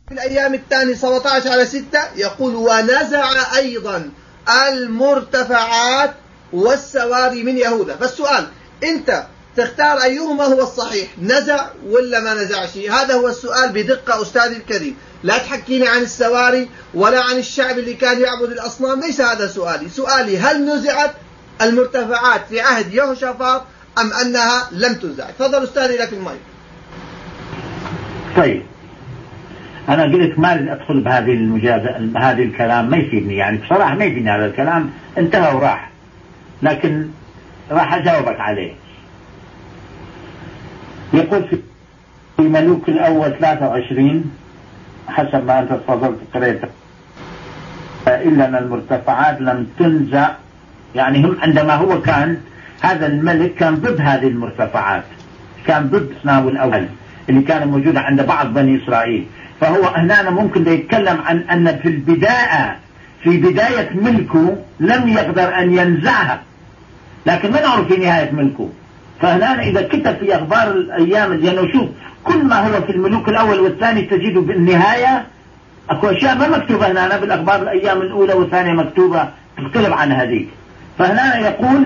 في الأيام الثانية 17/6 يقول ونزع أيضا المرتفعات والسواري من يهوذا. فالسؤال أنت تختار أيهما هو الصحيح، نزع ولا ما نزعش؟ هذا هو السؤال بدقة أستاذي الكريم. لا تحكيني عن السواري ولا عن الشعب اللي كان يعبد الأصنام، ليس هذا سؤالي. سؤالي هل نزعت المرتفعات في عهد يهوشافاط أم أنها لم تنزع؟ تفضل أستاذي لك المايك. طيب أنا قلت ما أريد أدخل بهذه الكلام، ما يفيدني، يعني بصراحة ما يفيدني هذا الكلام، انتهى وراح، لكن راح أجاوبك عليه. يقول في ملوك الأول 23 حسب ما أنت تفضلت قريته، إلا أن المرتفعات لم تنزع، يعني هم عندما هو كان هذا الملك كان ضد هذه المرتفعات، كان ضد سناو الأول اللي كان موجودة عند بعض بني إسرائيل. فهو هنا ممكن يتكلم عن أن في بداية ملكه لم يقدر أن ينزعها، لكن ما نعرف في نهاية ملكه. فهنا إذا كتب في أخبار الأيام، لأنه شوف كل ما هو في الملوك الأول والثاني تجده بالنهاية أكو أشياء ما مكتوبة هنا بالأخبار الأيام الأولى والثانية مكتوبة تختلف عن هذيك. فهنا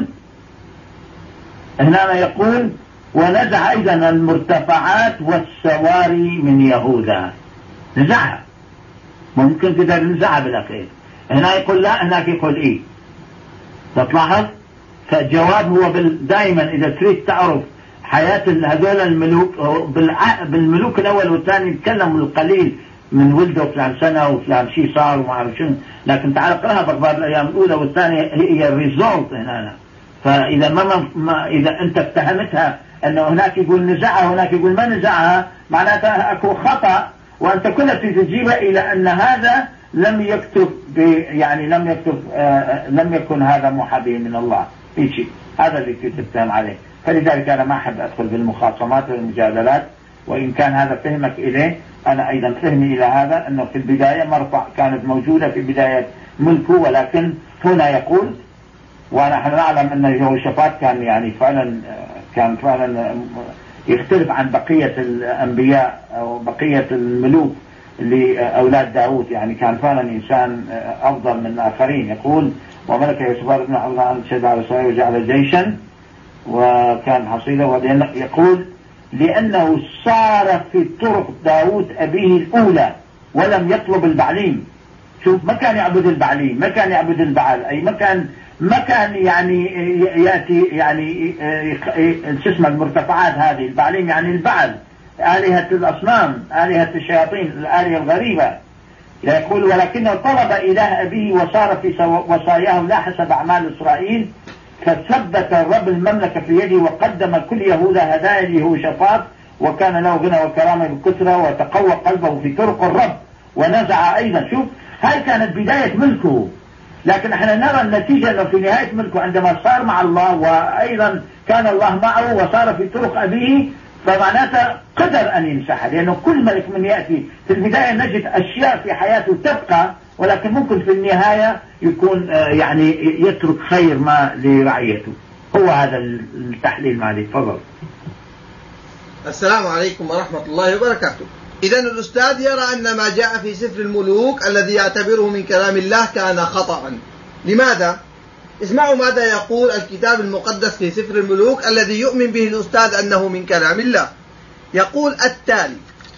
يقول ونزع أيضا المرتفعات والسواري من يهوذا. نزعها، ممكن كده نزعها بالأخير. هنا يقول لا، هناك يقول إيه. تلاحظ؟ فالجواب هو دائما إذا تريد تعرف حياة هذول الملوك، بالملوك الأول والثاني يتكلم القليل من ولده فلان سنة وفلان شيء صار وما أعرف شنو، لكن تعال اقراها بأخبار الأيام الأولى والثانية هي الريزولت هنا. فإذا إذا أنت اتهمتها أنه هناك يقول نزعها وهناك يقول ما نزعها، معناتها أكو خطأ، وأنت كلها تجيبها إلى أن هذا لم يكتب يعني لم يكن هذا محابي من الله في شيء، هذا اللي تتهم عليه. فلذلك أنا ما أحب أدخل بالمخاصمات والمجادلات، وإن كان هذا فهمك إليه أنا أيضا فهمي إلى هذا، أنه في البداية مرفع كانت موجودة في بداية ملكه، ولكن هنا يقول ونحن نعلم أن يهوشافاط كان يعني كان فعلا يختلف عن بقية الأنبياء أو بقية الملوك لأولاد داود، يعني كان فعلا إنسان أفضل من الآخرين. يقول وملك يهوشافاط بن الله شد على إسرائيل وجعل جيشا وكان حصيلة، يقول لأنه صار في طرق داود أبيه الأولى ولم يطلب البعليم. شوف ما كان يعبد البعليم، ما كان يعبد البعل، أي ما كان يعني يأتي يعني اسم المرتفعات هذه. البعليم يعني البعل، آلهة الأصنام، آلهة الشياطين، الآلهة الغريبة. يقول ولكنه طلب إله أبيه وصار في وصاياه لا حسب أعمال إسرائيل، فثبت الرب المملكة في يده وقدم كل يهوذا هدايا ليهوشافاط، وكان له غنى وكرامة بكثرة وتقوى قلبه في طرق الرب ونزع أيضا. شوف هاي كانت بداية ملكه، لكن احنا نرى النتيجة انه في نهاية ملكه عندما صار مع الله وأيضا كان الله معه وصار في طرق أبيه، فمعناته قدر أن يمسحها. لأنه كل ملك من يأتي في البداية نجد أشياء في حياته تبقى، ولكن ممكن في النهاية يكون يعني يترك خير ما لرعيته. هو هذا التحليل معي. تفضل. السلام عليكم ورحمة الله وبركاته. إذن الأستاذ يرى أن ما جاء في سفر الملوك الذي يعتبره من كلام الله كان خطأ. لماذا؟ اسمعوا ماذا يقول الكتاب المقدس في سفر الملوك الذي يؤمن به الأستاذ أنه من كلام الله. يقول التالي: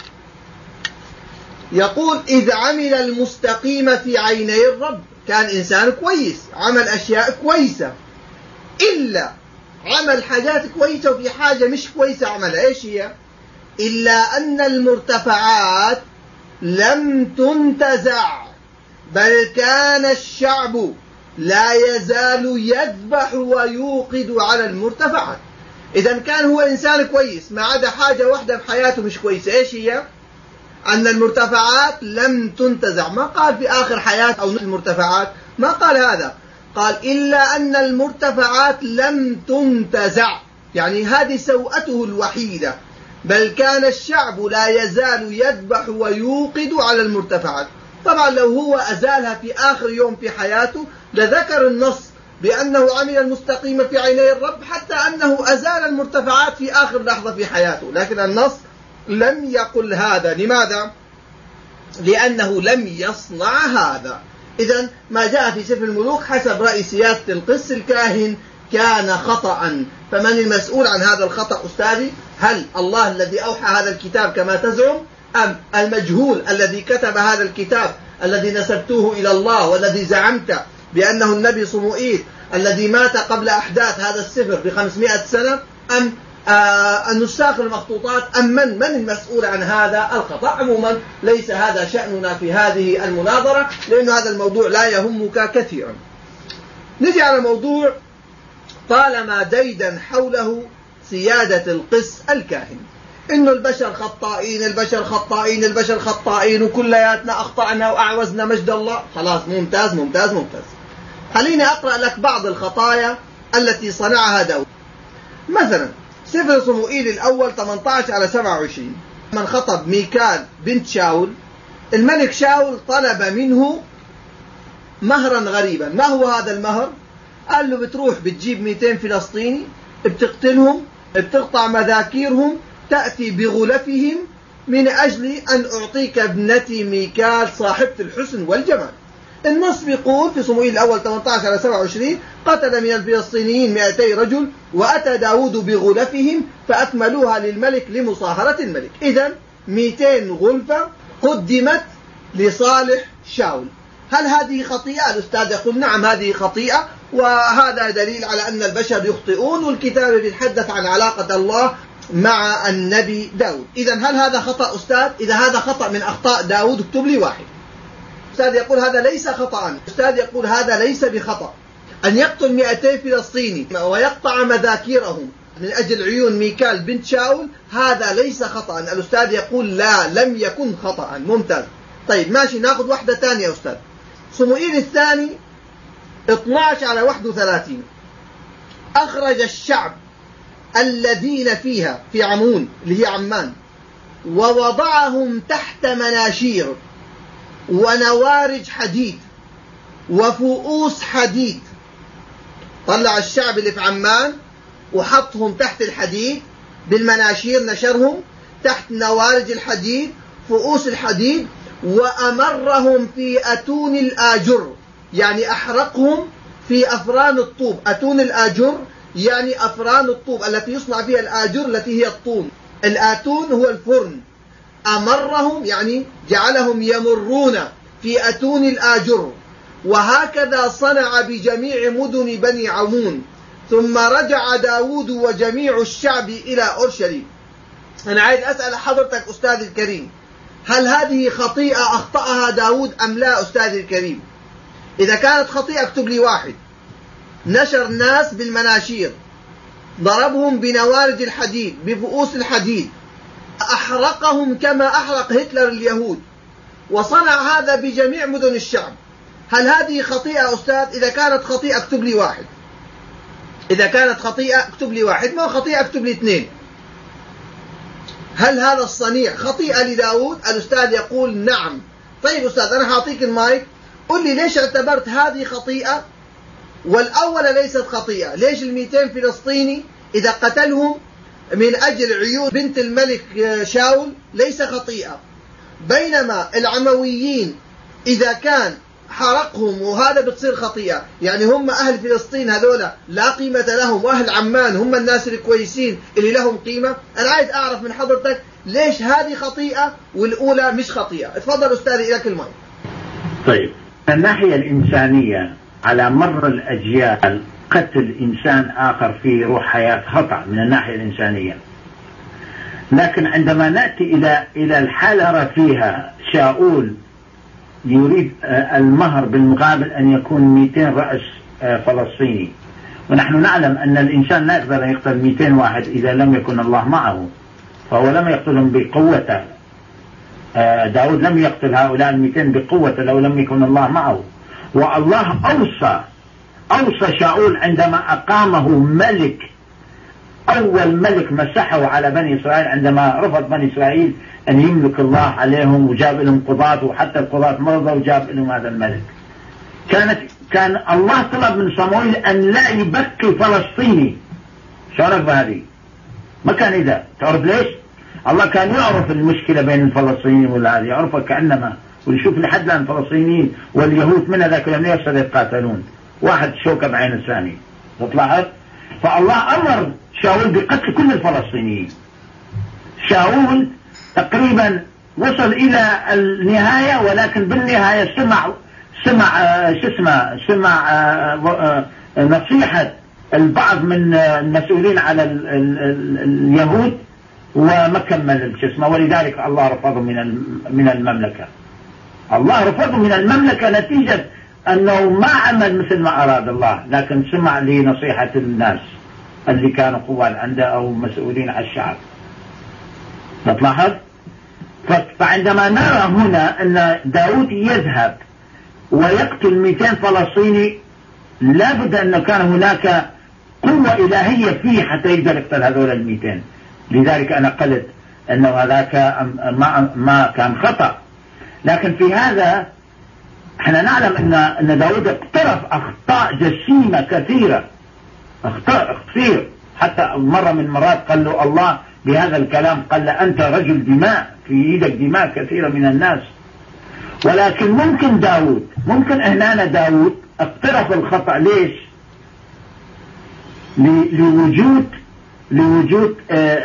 يقول إذ عمل المستقيم في عيني الرب، كان إنسان كويس، عمل أشياء كويسة، إلا عمل حاجات كويسة وفي حاجة مش كويسة عملها. إيش هي؟ إلا أن المرتفعات لم تنتزع، بل كان الشعب لا يزال يذبح ويوقد على المرتفعات. إذا كان هو إنسان كويس ما عدا حاجة واحدة في حياته مش كويسة. إيش هي؟ أن المرتفعات لم تنتزع. ما قال في آخر حياة أو المرتفعات، ما قال هذا، قال إلا أن المرتفعات لم تنتزع، يعني هذه سوءته الوحيدة. بل كان الشعب لا يزال يذبح ويوقد على المرتفعات. طبعا لو هو أزالها في آخر يوم في حياته لذكر النص بأنه عمل المستقيم في عيني الرب، حتى أنه أزال المرتفعات في آخر لحظة في حياته، لكن النص لم يقل هذا. لماذا؟ لأنه لم يصنع هذا. إذن ما جاء في سفر الملوك حسب رأي سياسة القس الكاهن كان خطأ. فمن المسؤول عن هذا الخطأ أستاذي؟ هل الله الذي أوحى هذا الكتاب كما تزعم، أم المجهول الذي كتب هذا الكتاب الذي نسبتوه إلى الله والذي زعمت بأنه النبي صموئيل الذي مات قبل أحداث هذا السفر ب500 سنة، أم النساخ المخطوطات، أم من المسؤول عن هذا الخطأ؟ عموما ليس هذا شأننا في هذه المناظرة، لأن هذا الموضوع لا يهمك كثيرا. نجي على موضوع طالما ديدا حوله سيادة القس الكاهن، إنه البشر خطائين البشر خطائين البشر خطائين وكلياتنا أخطأنا وأعوزنا مجد الله. خلاص، ممتاز ممتاز ممتاز. خليني أقرأ لك بعض الخطايا التي صنعها داود. مثلا سفر صموئيل الأول 18-27، من خطب ميكال بنت شاول، الملك شاول طلب منه مهرا غريبا. ما هو هذا المهر؟ قال له بتروح بتجيب 200 فلسطيني، بتقتلهم، بتقطع مذاكيرهم، تأتي بغلفهم من أجل أن أعطيك ابنتي ميكال صاحبة الحسن والجمال. النص بيقول في صموئيل الأول 18-27: قتل من الفلسطينيين 200 رجل، وأتى داود بغلفهم فأكملوها للملك لمصاهرة الملك. إذن 200 غلفة قدمت لصالح شاول. هل هذه خطيئة؟ الأستاذ يقول نعم هذه خطيئة، وهذا دليل على أن البشر يخطئون، والكتاب يتحدث عن علاقة الله مع النبي داود. إذن هل هذا خطأ أستاذ؟ إذا هذا خطأ من أخطاء داود اكتب لي واحد. أستاذ يقول هذا ليس خطأ. أستاذ يقول هذا ليس بخطأ. أن يقتل 200 فلسطيني ويقطع مذاكيرهم من أجل عيون ميكال بنت شاول هذا ليس خطأ. الأستاذ يقول لا، لم يكن خطأ. ممتاز. طيب ماشي، ناخذ واحدة ثانية يا أستاذ. صموئيل الثاني 12-31، أخرج الشعب الذين فيها في عمون اللي هي عمان ووضعهم تحت مناشير ونوارج حديد وفؤوس حديد. طلع الشعب اللي في عمان وحطهم تحت الحديد بالمناشير، نشرهم تحت نوارج الحديد فؤوس الحديد، وأمرهم في أتون الآجر، يعني أحرقهم في أفران الطوب. أتون الآجر يعني أفران الطوب التي يصنع فيها الآجر التي هي الطوب. الآتون هو الفرن. أمرهم يعني جعلهم يمرون في أتون الآجر. وهكذا صنع بجميع مدن بني عمون. ثم رجع داود وجميع الشعب إلى أورشليم. أنا عايز أسأل حضرتك أستاذ الكريم، هل هذه خطيئة أخطأها داود أم لا أستاذ الكريم؟ إذا كانت خطيئة اكتب لي واحد. نشر ناس بالمناشير، ضربهم بنوارج الحديد بفؤوس الحديد، أحرقهم كما أحرق هتلر اليهود، وصنع هذا بجميع مدن الشعب. هل هذه خطيئة أستاذ؟ إذا كانت خطيئة اكتب لي واحد. إذا كانت خطيئة اكتب لي واحد، ما خطيئة اكتب لي 2. هل هذا الصنيع خطيئة لداود؟ الأستاذ يقول نعم. طيب أستاذ أنا هعطيك المايك، قل لي ليش اعتبرت هذه خطيئة والأول ليست خطيئة؟ ليش 200 فلسطيني إذا قتلهم من أجل عيون بنت الملك شاول ليس خطيئة، بينما العمويين إذا كان حرقهم وهذا بتصير خطيئة؟ يعني هم أهل فلسطين هذولا لا قيمة لهم، وأهل عمان هم الناس الكويسين اللي لهم قيمة. أنا عايز أعرف من حضرتك ليش هذه خطيئة والأولى مش خطيئة. اتفضل أستاذي إليك المايك. طيب، من الناحية الإنسانية على مر الأجيال قتل إنسان آخر في روح حياة خطأ من الناحية الإنسانية، لكن عندما نأتي إلى الحالة فيها شاول يريد المهر بالمقابل أن يكون 200 رأس فلسطيني، ونحن نعلم أن الإنسان لا يقدر أن يقتل 200 واحد إذا لم يكن الله معه، فهو لم يقتلهم بقوته. داود لم يقتل هؤلاء 200 بقوته لو لم يكن الله معه. والله أوصى شاول عندما أقامه ملك، أول ملك مسحه على بني إسرائيل عندما رفض بني إسرائيل أن يملك الله عليهم، وجاب لهم قضاة وحتى القضاة مرضى وجاب لهم هذا الملك. كان الله طلب من صموئيل أن لا يبكي فلسطيني. شعرك بهذه؟ ما كان إذا تعرف ليش؟ الله كان يعرف المشكلة بين الفلسطينيين والعادي، يعرفها كأنما، ويشوف لحد الآن الفلسطينيين واليهود من ذاك اليوم يصل يتقاتلون، واحد شوكة بعين الثاني، تطلعت. فالله أمر شاول بقتل كل الفلسطينيين. شاول تقريبا وصل إلى النهاية، ولكن بالنهاية سمع نصيحة البعض من المسؤولين على اليهود وما كمل الجسم، ولذلك الله رفضه من المملكة. الله رفضه من المملكة نتيجة أنه ما عمل مثل ما أراد الله، لكن سمع لنصيحة الناس اللي كانوا قوات عنده أو مسؤولين على الشعب. تلاحظ؟ فعندما نرى هنا أن داود يذهب ويقتل 200 فلسطيني، لابد أنه كان هناك قوة إلهية فيه حتى يقدر يقتل هذول 200. لذلك أنا قلت أنه هذاك ما كان خطأ. لكن في هذا احنا نعلم أن داود اقترف أخطاء جسيمة كثيرة، أخطاء كثير. حتى مرة من مرات قال له الله بهذا الكلام، قال له أنت رجل دماء، في يدك دماء كثيرة من الناس. ولكن ممكن هنا داود اقترف الخطأ. ليش؟ لوجود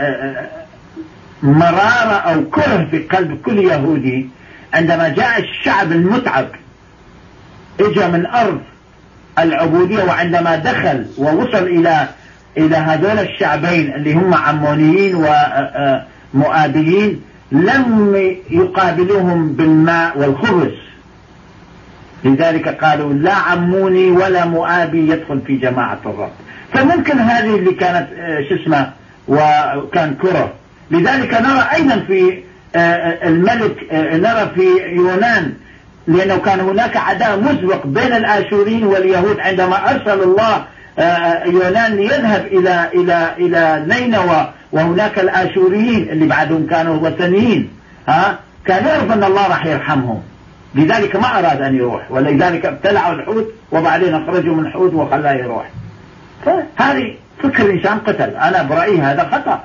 مرارة أو كره في قلب كل يهودي عندما جاء الشعب المتعب، اجى من أرض العبودية، وعندما دخل ووصل إلى هذول الشعبين اللي هم عمونيين ومؤابيين، لم يقابلوهم بالماء والخبز. لذلك قالوا لا عموني ولا مؤابي يدخل في جماعة الرب. فممكن هذه اللي كانت وكان كره. لذلك نرى أيضا في الملك، نرى في يونان، لأنه كان هناك عداء مسبق بين الآشوريين واليهود. عندما أرسل الله يونان ليذهب إلى نينوى، وهناك الآشوريين اللي بعدهم كانوا وثنيين، كان يعرف أن الله راح يرحمهم، لذلك ما أراد أن يروح، ولذلك ابتلعوا الحوت وبعدين أخرجوا من الحوت وخلاه يروح. فهذه فكر إنسان قتل. أنا برأيي هذا خطأ.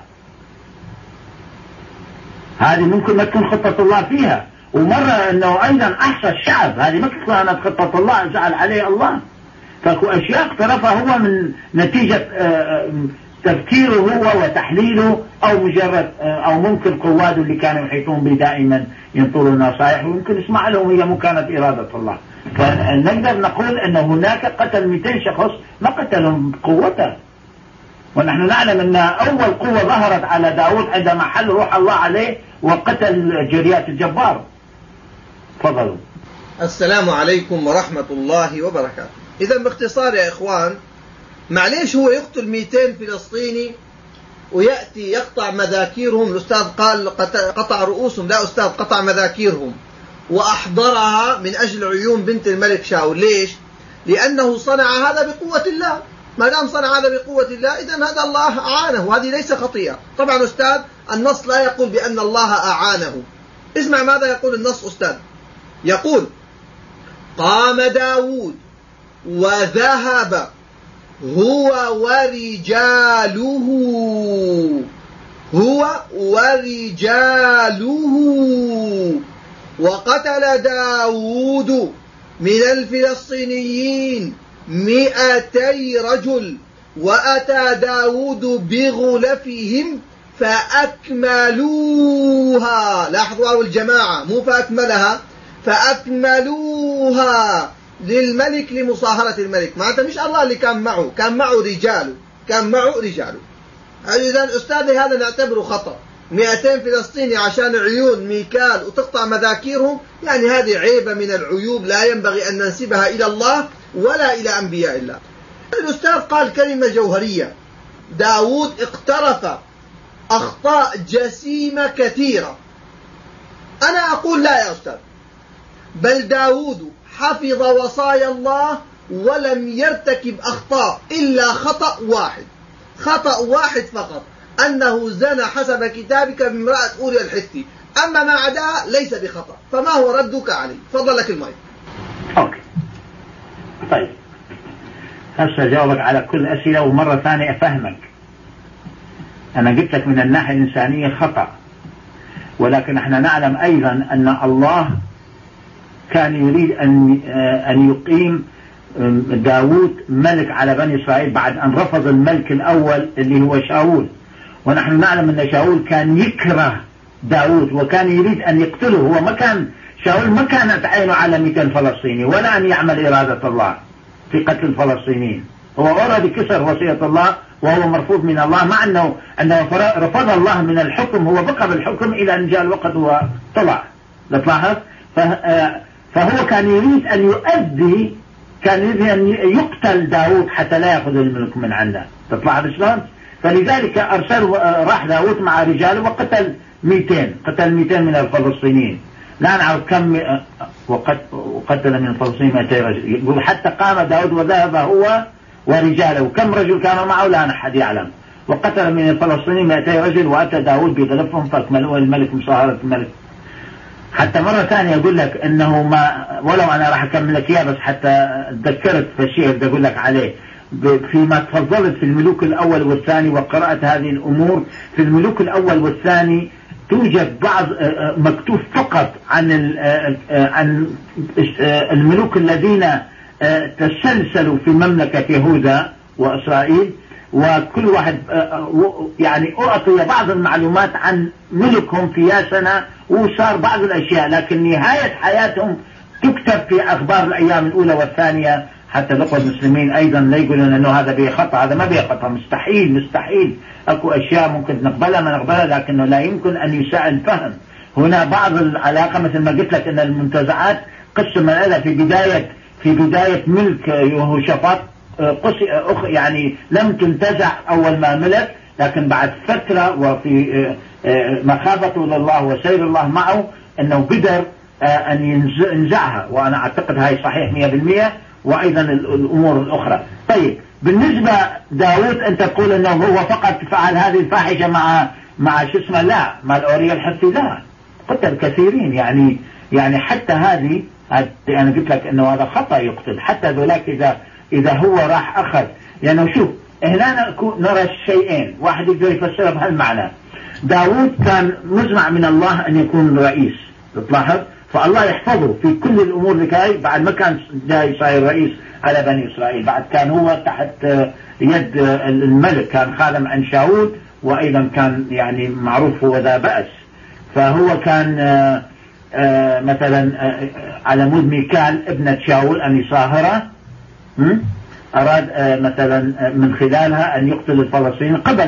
هذه ممكن ما تكون خطة الله فيها. ومرة أنه أيضا أحصى الشعب، هذه ما كانت خطة الله، زعل عليه الله. فكو أشياء اقترفها هو من نتيجة تفكيره هو وتحليله، أو مجرد أو ممكن قواده اللي كانوا يحيطون به دائما ينطروا نصائح، ويمكن يسمع لهم هي مو كانت إرادة الله. فنقدر نقول أن هناك قتل 200 شخص ما قتلهم بقوته. ونحن نعلم أن أول قوة ظهرت على داود عندما حل روح الله عليه وقتل جريات الجبار. تفضلوا. السلام عليكم ورحمة الله وبركاته. إذا باختصار يا إخوان، معليش هو يقتل 200 فلسطيني ويأتي يقطع مذاكيرهم؟ الأستاذ قال قطع رؤوسهم، لا أستاذ، قطع مذاكيرهم وأحضرها من أجل عيون بنت الملك شاول. ليش؟ لأنه صنع هذا بقوة الله. ما دام صنع هذا بقوة الله، إذن هذا الله أعانه، وهذه ليس خطيئة. طبعا أستاذ، النص لا يقول بأن الله أعانه. اسمع ماذا يقول النص أستاذ. يقول: قام داود وذهب هو ورجاله وقتل داود من الفلسطينيين 200 رجل، وأتى داود بغلفهم فأكملوها. لاحظوا أول الجماعة، مو فأكملها، فأكملوها للملك لمصاهرة الملك. معناتها مش الله اللي كان معه رجاله. إذا أستاذي هذا نعتبره خطأ. 200 فلسطيني عشان عيون ميكال وتقطع مذاكيرهم، يعني هذه عيبة من العيوب لا ينبغي أن ننسبها إلى الله ولا إلى أنبياء الله. الأستاذ قال كلمة جوهرية: داود اقترف أخطاء جسيمة كثيرة. أنا أقول لا يا أستاذ، بل داود حفظ وصايا الله ولم يرتكب أخطاء إلا خطأ واحد فقط، أنه زنى حسب كتابك بامرأة أوريا الحثي. أما ما عداها ليس بخطأ. فما هو ردك عليه؟ فضل لك المايك. أوكي. طيب، هسه جاوبك على كل أسئلة، ومرة ثانية أفهمك. أنا قلت لك من الناحية الإنسانية خطأ، ولكن احنا نعلم أيضا أن الله كان يريد أن يقيم داود ملك على بني إسرائيل بعد أن رفض الملك الأول اللي هو شاول. ونحن نعلم أن شاول كان يكره داود وكان يريد أن يقتله. هو ما كان شاول ما كانت عينه على 200 فلسطيني ولا أن يعمل إرادة الله في قتل الفلسطينيين. هو أورد كسر وصية الله وهو مرفوض من الله، مع أنه رفض الله من الحكم. هو بقى بالحكم إلى أن جاء الوقت وطلع. تلاحظ؟ فهو كان يريد أن يؤذي، كان يريد أن يقتل داود حتى لا يأخذ الملك من عنده. تلاحظ شلون؟ فلذلك أرسل راح داود مع رجاله وقتل 200 من الفلسطينيين. لا نعرف كم، وقتل من الفلسطينيين 200 رجل. يقول حتى قام داود وذهب هو ورجاله، كم رجل كانوا معه لا أحد يعلم. وقتل من الفلسطينيين 200 رجل، وأتى داود بغلفهم فاكملوا الملك مصاهرة الملك. حتى مرة ثانية يقول لك أنه ما، ولو أنا راح أكمل لك إياه بس حتى تذكرت في الشيء بدي أقول لك عليه. فيما تفضلت في الملوك الأول والثاني وقرأت هذه الأمور، في الملوك الأول والثاني توجد بعض مكتوب فقط عن الملوك الذين تسلسلوا في مملكة يهوذا وإسرائيل، وكل واحد يعني أعطي بعض المعلومات عن ملكهم في سنة وصار بعض الأشياء، لكن نهاية حياتهم تكتب في أخبار الأيام الأولى والثانية، حتى لقوا المسلمين أيضا لا يقولون أنه هذا بيخطأ، هذا ما بيخطأ. مستحيل أكو أشياء ممكن نقبلها ما نقبلها، لكنه لا يمكن أن يساء الفهم. هنا بعض العلاقة مثل ما قلت لك أن المنتزعات قسم لها في بداية ملك يهوشافاط يعني لم تنتزع أول ما ملك، لكن بعد فترة وفي مخافته لله وسير الله معه أنه قدر أن ينزعها. وأنا أعتقد هاي صحيح 100%. وأيضا الأمور الأخرى. طيب بالنسبة داود أنت تقول أنه هو فقط فعل هذه الفاحشة مع شو اسمه، لا، مع الأورية الحثي، لا، قتل كثيرين. يعني حتى هذه أنا قلت لك أنه هذا خطأ يقتل حتى ذولاك إذا هو راح أخذ. يعني شوف هنا نرى الشيئين، واحد يقدر يفسرها بهالمعنى. داود كان مزمع من الله أن يكون رئيس، تلاحظ، فالله يحفظه في كل الأمور اللي بعد ما كان جاي صاير رئيس على بني إسرائيل، بعد كان هو تحت يد الملك، كان خادم عن شاول، وأيضا كان يعني معروف هو ذا بأس. فهو كان مثلا على مود ميكال ابنة شاول أن يصاهره، أراد مثلا من خلالها أن يقتل الفلسطينيين. قبل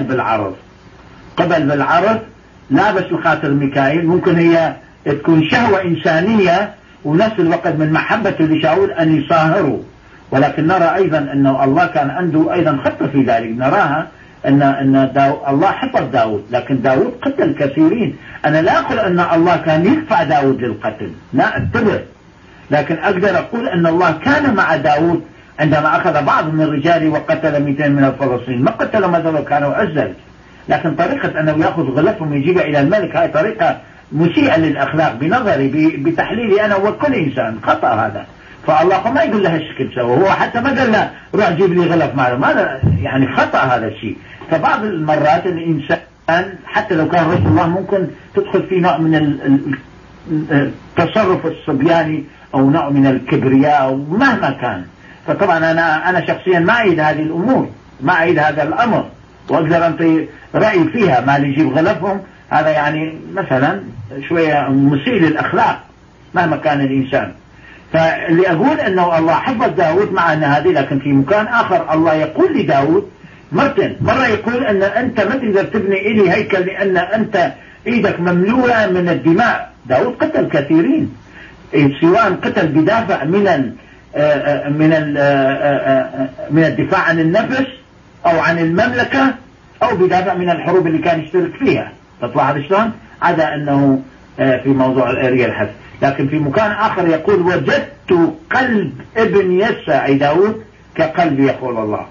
بالعرض لا بس لخاطر ميكائيل، ممكن هي تكون شهوة إنسانية ونفس الوقت من محبته لشاول أن يصاهروا. ولكن نرى أيضا أنه الله كان عنده أيضا خطة في ذلك. نراها أن الله حفظ داود، لكن داود قتل كثيرين. أنا لا أقول أن الله كان يدفع داود للقتل، لا أنتبه، لكن أقدر أقول أن الله كان مع داود عندما أخذ بعض من رجاله وقتل 200 من الفلسطينيين. ما قتلوا مثلا كانوا عزل، لكن طريقة أنه يأخذ غلفهم ويجيبها إلى الملك هاي طريقة مسيئة للأخلاق بنظري، بتحليلي أنا وكل إنسان، خطأ هذا. فالله ما يقول له الشكل سوى، هو حتى ما قال له روح جيب لي غلف معه، ماذا يعني خطأ هذا الشيء. فبعض المرات الإنسان حتى لو كان رسول الله ممكن تدخل في نوع من التصرف الصبياني أو نوع من الكبرياء مهما كان. فطبعا أنا شخصيا ما أعيد هذه الأمور، ما أعيد هذا الأمر، وأقدر أنطي رأي فيها. ما اللي يجيب غلفهم هذا يعني مثلا شوية مسيء للأخلاق مهما كان الإنسان. فاللي أقول أنه الله حفظ داود مع أن هذه، لكن في مكان آخر الله يقول لداود مرة يقول أن أنت ما تقدر تبني إلي هيكل لأن أنت إيدك مملوءة من الدماء. داود قتل كثيرين، سواء قتل بدافع من الدفاع عن النفس أو عن المملكة، أو بدافع من الحروب اللي كان يشترك فيها. تطلع شلون؟ عدا أنه في موضوع الأرية الحث. لكن في مكان آخر يقول وجدت قلب ابن يسى أي داود كقلب يقول الله.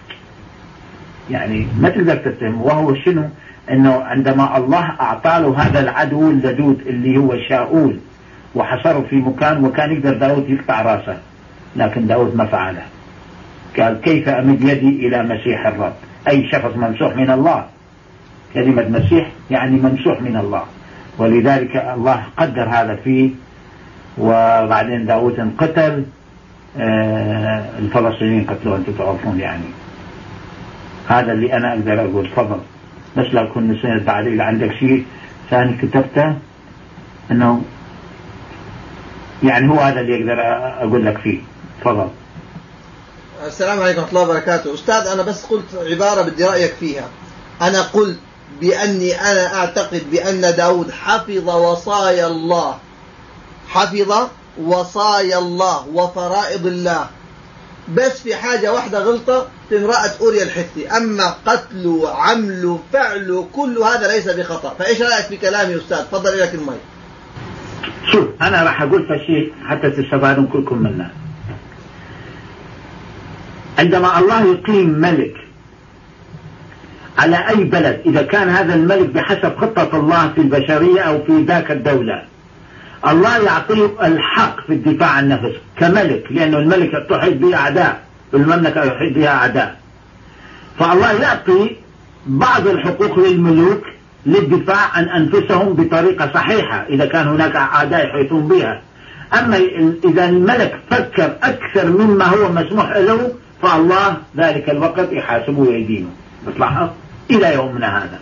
يعني ما تقدر تتهم. وهو شنو؟ أنه عندما الله أعطى له هذا العدو اللدود اللي هو شاول وحصره في مكان، وكان يقدر داود يقطع راسه، لكن داود ما فعله. قال كيف أمد يدي إلى مسيح الرب، أي شخص ممسوح من الله. كلمة مسيح يعني ممسوح من الله. ولذلك الله قدر هذا فيه. وبعدين داود انقتل، الفلسطينيين قتلوا، أنتم تعرفون يعني. هذا اللي أنا أقدر أقول. تفضل، بس لا أكون نسيت بعد. إذا عندك شيء ثاني كتبته أنه يعني هو هذا اللي أقدر أقول لك فيه. تفضل. السلام عليكم ورحمة الله وبركاته. أستاذ، أنا بس قلت عبارة بدي رأيك فيها. أنا قلت بأني أنا أعتقد بأن داود حفظ وصايا الله، حفظ وصايا الله وفرائض الله، بس في حاجة واحدة غلطة في امرأة أوريا الحثي. أما قتله عمله فعله كل هذا ليس بخطأ. فإيش رأيك في كلامي أستاذ؟ تفضل لك الماء. شوف، أنا راح أقول فشيء حتى تستفادون كلكم منه. عندما الله يقيم ملك على أي بلد، إذا كان هذا الملك بحسب خطة الله في البشرية أو في ذاك الدولة، الله يعطيه الحق في الدفاع عن نفسه كملك، لأنه الملك تحيط به أعداء، والمملكة يحيط بها أعداء. فالله يعطي بعض الحقوق للملوك للدفاع عن أنفسهم بطريقة صحيحة إذا كان هناك أعداء يحيطون بها. أما إذا الملك فكر أكثر مما هو مسموح له، فالله ذلك الوقت يحاسبه ويدينه. بتلاحظ إلى يومنا هذا.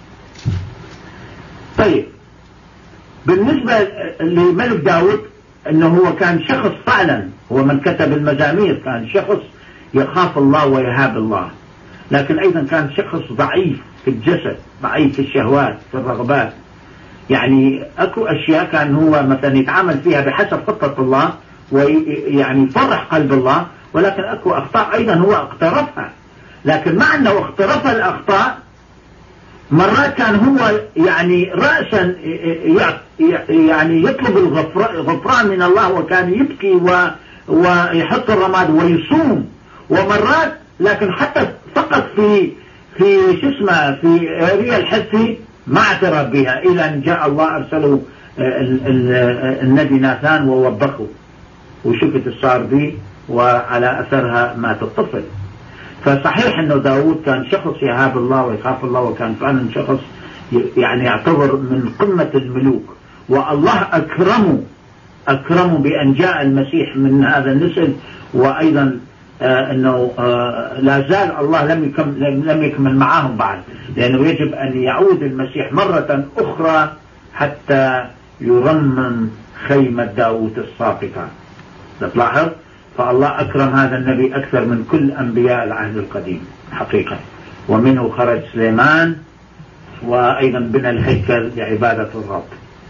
طيب، بالنسبة لملك داود، أنه هو كان شخص فعلا، هو من كتب المزامير، كان شخص يخاف الله ويهاب الله، لكن أيضا كان شخص ضعيف في الجسد، ضعيف في الشهوات، في الرغبات. يعني أكو أشياء كان هو مثلا يتعامل فيها بحسب خطة الله ويعني يفرح قلب الله، ولكن أكو أخطاء أيضا هو اقترفها. لكن مع أنه اقترف الأخطاء، مرات كان هو يعني رأسا يعني يطلب الغفران من الله، وكان يبكي ويحط الرماد ويصوم. ومرات لكن حتى فقط في أوريا الحثي ما اعترف بها، إلى أن جاء الله أرسله النبي ناثان ووبخه وشفت الصار به، وعلى أثرها مات الطفل. فصحيح أنه داود كان شخص يهاب الله ويخاف الله، وكان فعلا شخص يعني يعتبر من قمة الملوك. والله أكرمه بأن جاء المسيح من هذا النسل. وأيضا أنه لا زال الله لم يكمل معهم بعد، لأنه يجب أن يعود المسيح مرة أخرى حتى يرمم خيمة داود الساقطة. تلاحظ، فالله أكرم هذا النبي أكثر من كل أنبياء العهد القديم حقيقة. ومنه خرج سليمان، وأيضا بنى الهيكل لعبادة الرب.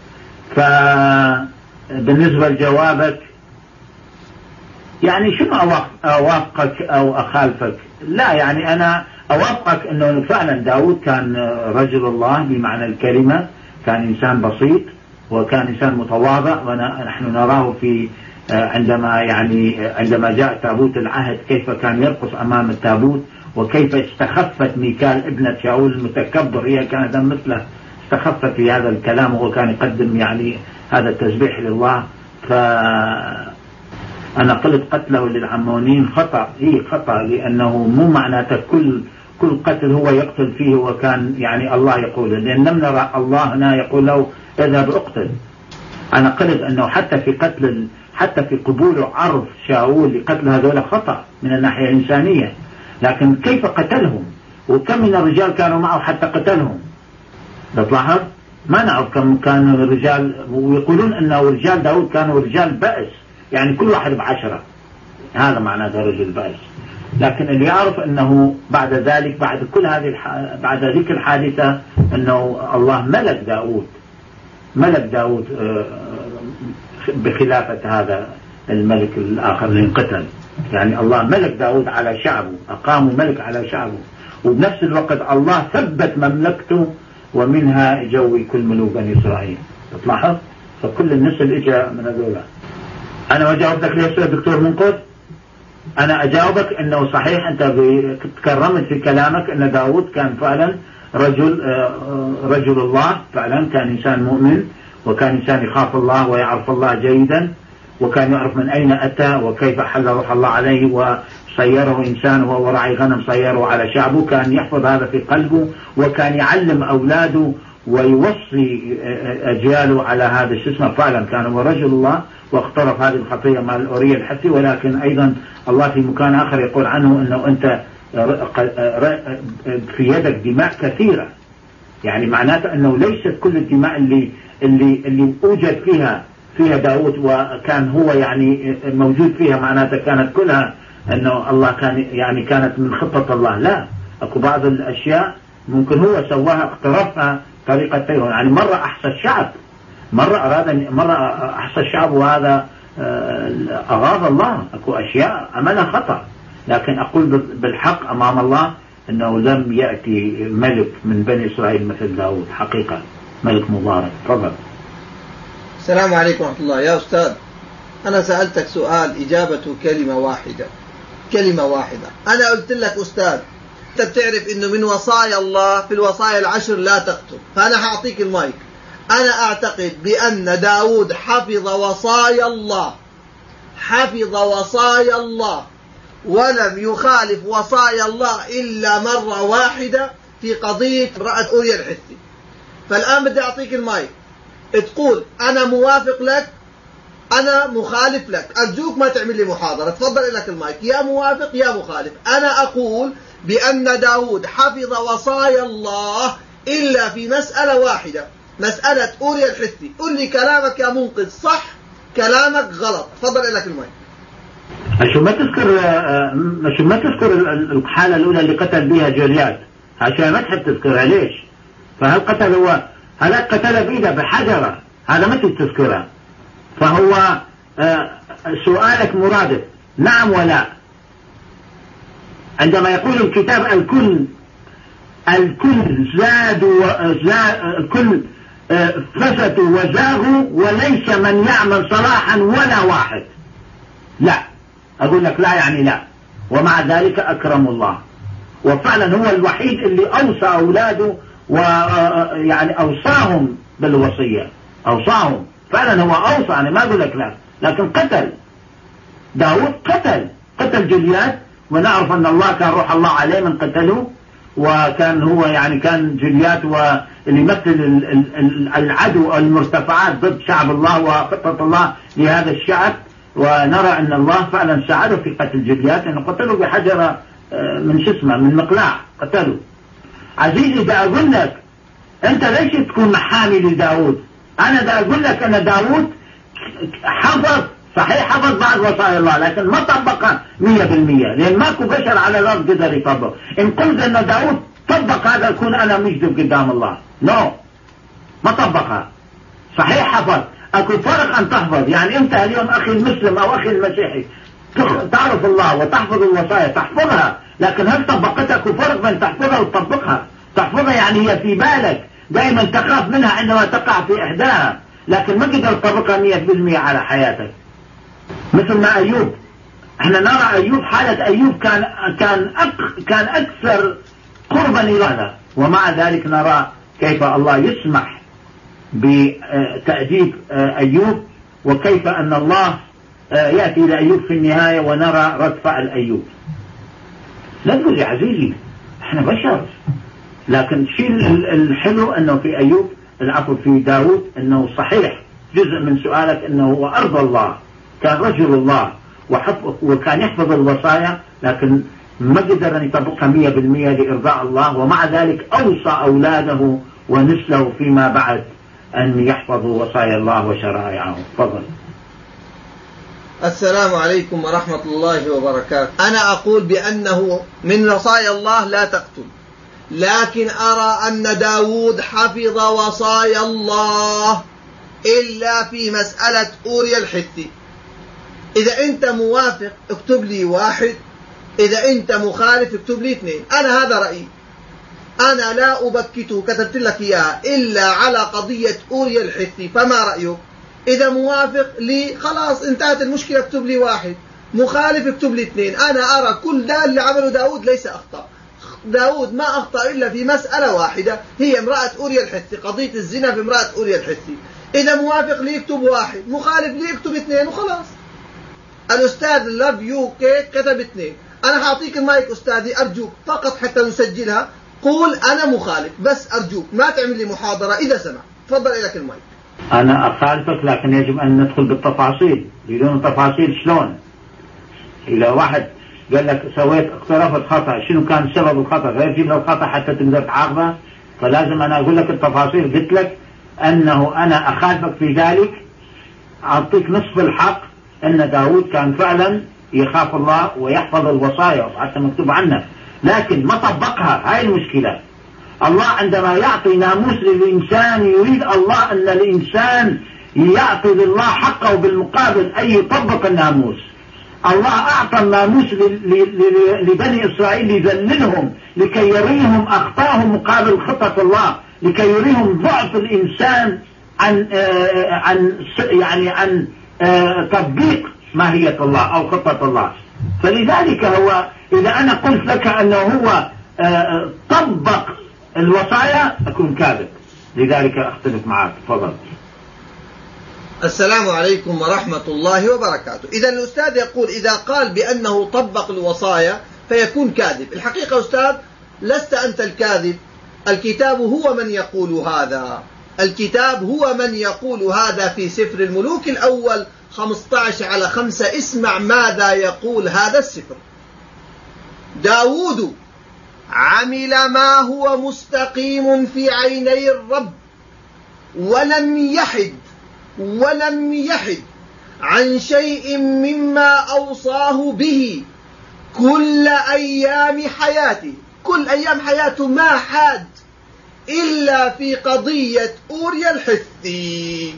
فبالنسبة لجوابك، يعني شنو أوافقك أو أخالفك؟ لا، يعني أنا أوافقك أنه فعلا داود كان رجل الله بمعنى الكلمة، كان إنسان بسيط وكان إنسان متواضع. ونحن نراه في عندما جاء تابوت العهد كيف كان يرقص أمام التابوت، وكيف استخفت ميكال ابنة شاول المتكبر، هي كانت مثله، استخفت في هذا الكلام، وهو كان يقدم يعني هذا التسبيح لله. فأنا قلت قتله للعمونيين خطأ، هي خطأ، لأنه مو معناته كل قتل هو يقتل فيه، وكان يعني الله يقول، لأن لم نرى الله هنا يقول له اذهب اقتل. أنا قلت أنه حتى في قبول عرض شاول لقتل هذول خطأ من الناحية الإنسانية، لكن كيف قتلهم؟ وكم من الرجال كانوا معه حتى قتلهم؟ تلاحظ، ما نعرف كم كانوا الرجال، ويقولون أنه رجال داود كانوا رجال بأس، يعني كل واحد ب10، هذا معناه رجل بأس. لكن اللي يعرف أنه بعد ذلك، بعد ذيك الحادثة، أنه الله ملك داود بخلافة هذا الملك الآخر اللي انقتل. يعني الله ملك داود على شعبه، أقاموا ملك على شعبه، وبنفس الوقت الله ثبت مملكته، ومنها جوي كل ملوك بني إسرائيل. تلاحظ، فكل النسل إجا من هذولا. أنا أجاوبك ليش دكتور منقذ؟ أنا أجاوبك أنه صحيح أنت تكرمت في كلامك أن داود كان فعلا رجل الله، فعلا كان إنسان مؤمن، وكان إنسان يخاف الله ويعرف الله جيدا، وكان يعرف من أين أتى وكيف حل روح الله عليه وصيره إنسان وهو راعي غنم، صيره على شعبه، كان يحفظ هذا في قلبه، وكان يعلم أولاده ويوصي أجياله على هذا الشسمة. فعلا كان هو رجل الله واقترف هذه الخطية مع الأورية الحثي، ولكن أيضا الله في مكان آخر يقول عنه أنه أنت في يدك دماء كثيرة، يعني معناته أنه ليست كل الدماء اللي أوجد فيها داود وكان هو يعني موجود فيها معناته كانت كلها أنه الله كانت من خطة الله. لا، أكو بعض الأشياء ممكن هو سواها اقترفها طريقة تيرون. يعني مرة أحصى الشعب، مرة أحصى الشعب، وهذا أغاظ الله. أكو أشياء عملها خطأ، لكن أقول بالحق أمام الله أنه لم يأتي ملك من بني إسرائيل مثل داود، حقيقة ملك مبارك. تفضل. السلام عليكم ورحمة الله. يا أستاذ، أنا سألتك سؤال إجابته كلمة واحدة. أنا قلت لك أستاذ، أنت بتعرف إنه من وصايا الله في الوصايا العشر لا تقتل، فأنا هعطيك المايك. أنا أعتقد بأن داود حفظ وصايا الله ولم يخالف وصايا الله إلا مرة واحدة في قضية امرأة أوريا الحثي. فالآن بدي أعطيك المايك تقول أنا موافق لك، أنا مخالف لك. أرجوك ما تعمل لي محاضرة. تفضل لك المايك، يا موافق يا مخالف. أنا أقول بأن داود حفظ وصايا الله إلا في مسألة واحدة، مسألة أوريا الحثي. قل لي كلامك يا منقذ صح، كلامك غلط. تفضل لك المايك. شو ما تذكر الحالة الأولى اللي قتل بها جوليات، عشان ما تحب تذكرها. ليش؟ فهل قتل هل قتل بيده بحجرة؟ هذا ما تذكرها. فهو سؤالك مرادف نعم ولا. عندما يقول الكتاب الكل زادوا الكل فسدوا وزاغوا وليس من يعمل صلاحا ولا واحد. لا، أقول لك لا يعني لا، ومع ذلك أكرم الله. وفعلا هو الوحيد اللي أوصى أولاده ويعني أوصاهم بالوصية، أوصاهم فعلا. هو أوصى، أنا ما أقول لك لا، لكن قتل داود، قتل جوليات، ونعرف أن الله كان روح الله عليه من قتله. وكان هو يعني كان جوليات واللي يمثل العدو المرتفعات ضد شعب الله وخطة الله لهذا الشعب. ونرى أن الله فعلا ساعده في قتل جوليات، لأنه قتلوا بحجرة من مقلاع قتلوا. عزيزي، دا أقول لك أنت ليش تكون محامي لداود. أنا دا أقول لك أن داود حفظ بعض وصايا الله، لكن ما طبقها 100%، لأن ماكو بشر على الأرض قدر يطبق. إن قلت أن داود طبق هذا أكون أنا مجدب قدام الله. ما طبقها. صحيح حفظ. أكو فرق أن تحفظ. يعني أنت اليوم أخي المسلم أو أخي المسيحي تعرف الله وتحفظ الوصايا، تحفظها، لكن هل طبقتها؟ أكو فرق بين تحفظها وتطبقها. تحفظها يعني هي في بالك، دائما تخاف منها عندما تقع في إحداها، لكن ما قدر تطبقها 100% على حياتك. مثل ما أيوب، احنا نرى أيوب، حالة أيوب كان أكثر قربا إلى هذا، ومع ذلك نرى كيف الله يسمح بتأديب أيوب، وكيف أن الله يأتي إلى أيوب في النهاية ونرى رد فعل أيوب. لا تقول يا عزيزي احنا بشر، لكن الشيء الحلو أنه في أيوب، العفو في داود، أنه صحيح جزء من سؤالك أنه هو أرض الله، كان رجل الله وكان يحفظ الوصايا، لكن ما قدر أن يطبقها 100% لإرضاء الله، ومع ذلك أوصى أولاده ونسله فيما بعد أن يحفظوا وصايا الله وشرائعه. تفضل. السلام عليكم ورحمة الله وبركاته. أنا أقول بأنه من وصايا الله لا تقتل، لكن أرى أن داود حفظ وصايا الله إلا في مسألة أوريا الحثي. إذا أنت موافق اكتب لي 1، إذا أنت مخالف اكتب لي 2. أنا هذا رأيي، أنا لا أبكته، كتبت لك إياها إلا على قضية أوريا الحثي. فما رأيك؟ إذا موافق لي خلاص انتهت المشكلة، اكتب لي 1، مخالف اكتب لي 2. أنا أرى كل ده اللي عمله داود ليس أخطأ. داود ما أخطأ إلا في مسألة واحدة، هي امرأة أوريا الحثي، قضية الزنا في امرأة أوريا الحثي. إذا موافق لي اكتب 1، مخالف لي اكتب 2 وخلاص. الأستاذ لاف يو كيك كتب 2. أنا هعطيك المايك أستاذي أرجوك فقط حتى نسجلها. قول أنا مخالف، بس أرجوك ما تعمل لي محاضرة إذا سمع. تفضل إليك المايك. أنا أخالفك، لكن يجب أن ندخل بالتفاصيل. بدون تفاصيل شلون؟ إذا واحد قال لك سويت اقترفت خطأ، شنو كان سبب الخطأ؟ غير جيب له الخطأ حتى تقدر تعاقبه. فلازم أنا أقول لك التفاصيل. قلت لك أنه أنا أخالفك في ذلك، أعطيك نصف الحق، أن داود كان فعلا يخاف الله ويحفظ الوصايا حتى مكتوب عنه، لكن ما طبقها. هاي المشكلة. الله عندما يعطي ناموس للإنسان يريد الله أن الإنسان يعطي لله حقه بالمقابل أن يطبق الناموس. الله أعطى الناموس لبني إسرائيل ليذللهم، لكي يريهم أخطاءهم مقابل خطة الله، لكي يريهم ضعف الإنسان عن تطبيق ماهية الله أو خطة الله. فلذلك هو إذا أنا قلت لك أنه هو طبق الوصايا أكون كاذب، لذلك أختلف معك. تفضل. السلام عليكم ورحمة الله وبركاته. إذا الأستاذ يقول إذا قال بأنه طبق الوصايا فيكون كاذب. الحقيقة أستاذ لست أنت الكاذب، الكتاب هو من يقول هذا. الكتاب هو من يقول هذا في سفر الملوك الأول 15/5. اسمع ماذا يقول هذا السفر. داود عمل ما هو مستقيم في عيني الرب ولم يحد عن شيء مما أوصاه به كل أيام حياته. كل أيام حياته ما حاد إلا في قضية أوريا الحثي.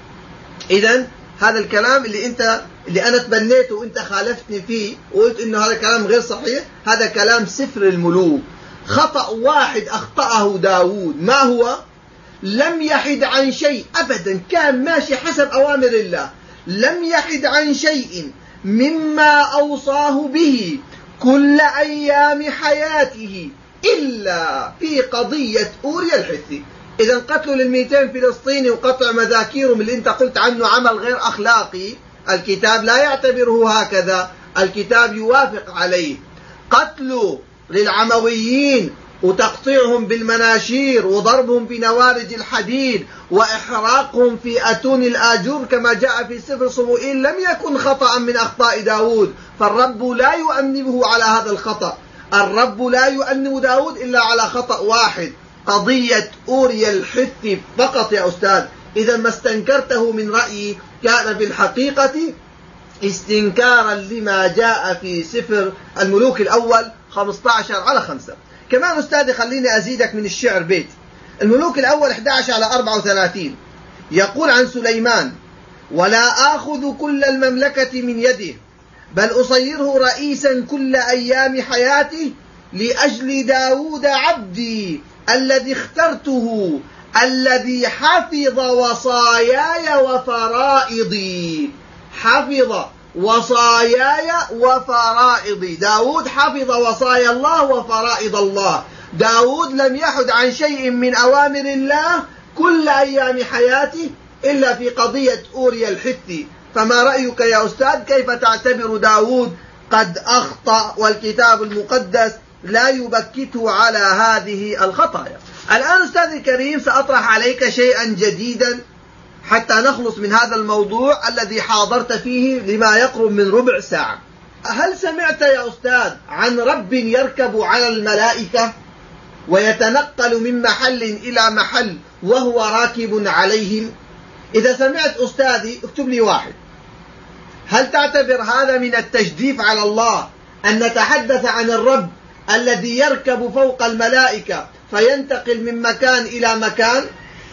إذن هذا الكلام اللي أنا تبنيته وأنت خالفتني فيه وقلت إنه هذا كلام غير صحيح، هذا كلام سفر الملوك. خطأ واحد أخطأه داود، ما هو؟ لم يحد عن شيء أبدا، كان ماشي حسب أوامر الله. لم يحد عن شيء مما أوصاه به كل أيام حياته إلا في قضية أوريا الحثي. إذا قتلوا لل200 فلسطيني وقطع مذاكيرهم اللي أنت قلت عنه عمل غير أخلاقي، الكتاب لا يعتبره هكذا، الكتاب يوافق عليه. قتلوا للعمويين وتقطيعهم بالمناشير وضربهم بنوارج الحديد وإحراقهم في أتون الآجور كما جاء في سفر صموئيل لم يكن خطأ من أخطاء داود، فالرب لا يؤنبه على هذا الخطأ. الرب لا يؤنب داود إلا على خطأ واحد، قضية أوريا الحثي فقط يا أستاذ. إذا ما استنكرته من رأيي كان في الحقيقة استنكارا لما جاء في سفر الملوك الأول 15/5. كمان أستاذي خليني أزيدك من الشعر بيت. الملوك الأول 11/34 يقول عن سليمان: ولا آخذ كل المملكة من يده بل أصيره رئيسا كل أيام حياته لأجل داود عبدي الذي اخترته الذي حفظ وصاياي وفرائضي. حفظ وصاياي وفرائضي. داود حفظ وصايا الله وفرائض الله. داود لم يحد عن شيء من أوامر الله كل أيام حياته إلا في قضية أوريا الحثي. فما رأيك يا أستاذ؟ كيف تعتبر داود قد أخطأ والكتاب المقدس لا يبكته على هذه الخطايا؟ الآن أستاذي الكريم سأطرح عليك شيئا جديدا حتى نخلص من هذا الموضوع الذي حاضرت فيه لما يقرب من ربع ساعة. هل سمعت يا أستاذ عن رب يركب على الملائكة ويتنقل من محل إلى محل وهو راكب عليهم؟ إذا سمعت أستاذي اكتب لي 1. هل تعتبر هذا من التجديف على الله أن نتحدث عن الرب الذي يركب فوق الملائكة فينتقل من مكان إلى مكان؟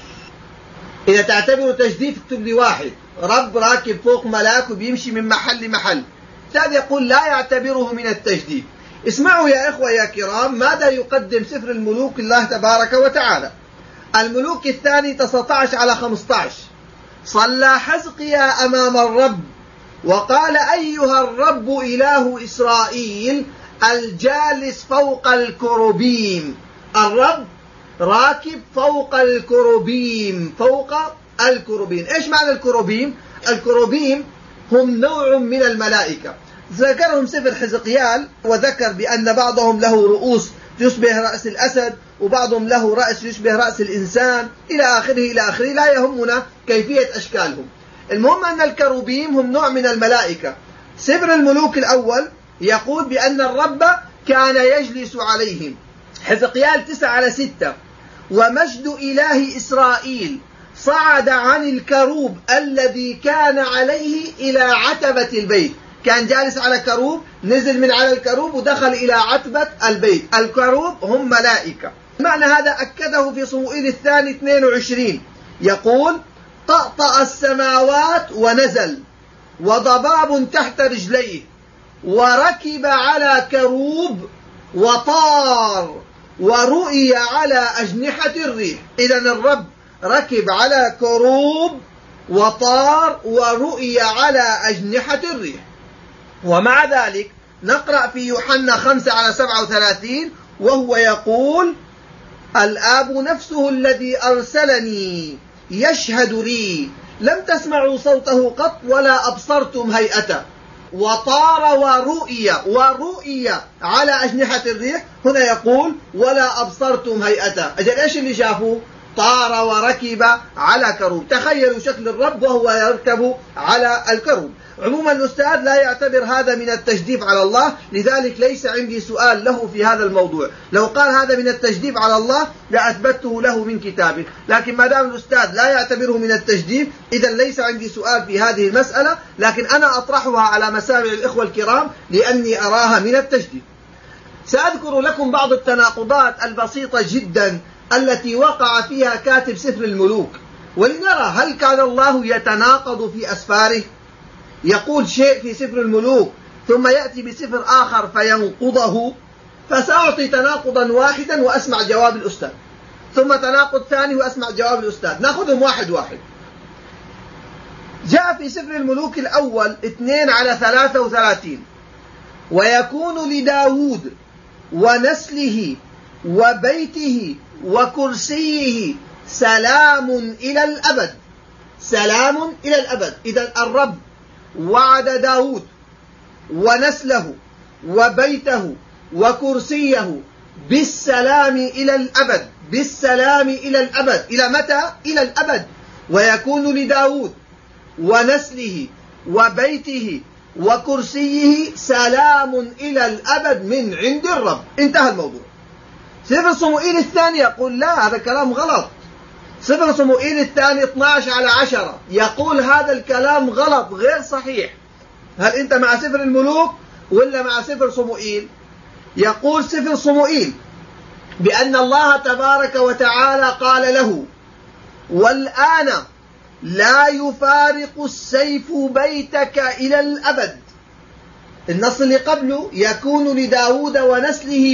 إذا تعتبر تجديف اكتب لي 1. رب راكب فوق ملاك وبيمشي من محل لمحل. أستاذ يقول لا يعتبره من التجديف. اسمعوا يا إخوة يا كرام ماذا يقدم سفر الملوك الله تبارك وتعالى. الملوك الثاني 19/15. صلى حزقيا أمام الرب وقال: أيها الرب إله إسرائيل الجالس فوق الكروبيم. الرب راكب فوق الكروبيم. فوق الكروبيم. إيش معنى الكروبيم؟ الكروبيم هم نوع من الملائكة ذكرهم سفر حزقيال، وذكر بأن بعضهم له رؤوس تشبه رأس الأسد، وبعضهم له رأس يشبه رأس الإنسان، إلى آخره إلى آخره، لا يهمنا كيفية أشكالهم. المهم أن الكروبيم هم نوع من الملائكة. سفر الملوك الأول يقول بأن الرب كان يجلس عليهم. حزقيال 9:6 ومجد إله إسرائيل صعد عن الكروب الذي كان عليه إلى عتبة البيت. كان جالس على كروب، نزل من على الكروب ودخل إلى عتبة البيت. الكروب هم ملائكة. معنى هذا أكده في صموئيل الثاني 22 يقول طأطأ السماوات ونزل وضباب تحت رجليه وركب على كروب وطار ورؤي على أجنحة الريح. إذن الرب ركب على كروب وطار ورؤي على أجنحة الريح. ومع ذلك نقرأ في يوحنا 5:37 وهو يقول الآب نفسه الذي أرسلني يشهد لي لم تسمعوا صوته قط ولا أبصرتم هيئته. وطار ورؤي على أجنحة الريح، هنا يقول ولا أبصرتم هيئته. أجل إيش اللي شافوه؟ طار وركب على كروب. تخيلوا شكل الرب وهو يركب على الكروب. عموما الأستاذ لا يعتبر هذا من التجديف على الله، لذلك ليس عندي سؤال له في هذا الموضوع. لو قال هذا من التجديف على الله لأثبته له من كتابه، لكن ما دام الأستاذ لا يعتبره من التجديف إذا ليس عندي سؤال في هذه المسألة، لكن أنا أطرحها على مسامع الإخوة الكرام لأني أراها من التجديف. سأذكر لكم بعض التناقضات البسيطة جدا التي وقع فيها كاتب سفر الملوك، ولنرى هل كان الله يتناقض في أسفاره؟ يقول شيء في سفر الملوك ثم يأتي بسفر آخر فينقضه. فسأعطي تناقضا واحدا وأسمع جواب الأستاذ، ثم تناقض ثاني وأسمع جواب الأستاذ، نأخذهم واحد واحد. جاء في سفر الملوك الأول 2:33 ويكون لداود ونسله وبيته وكرسيه سلام إلى الأبد. سلام إلى الأبد. إذن الرب وعد داود ونسله وبيته وكرسيه بالسلام إلى الأبد. بالسلام إلى الأبد. إلى متى؟ إلى الأبد. ويكون لداود ونسله وبيته وكرسيه سلام إلى الأبد من عند الرب. انتهى الموضوع. سفر صموئيل الثاني يقول لا، هذا كلام غلط. سفر صموئيل الثاني 12:10 يقول هذا الكلام غلط غير صحيح. هل أنت مع سفر الملوك ولا مع سفر صموئيل؟ يقول سفر صموئيل بأن الله تبارك وتعالى قال له والآن لا يفارق السيف بيتك إلى الأبد. النص اللي قبله يكون لداود ونسله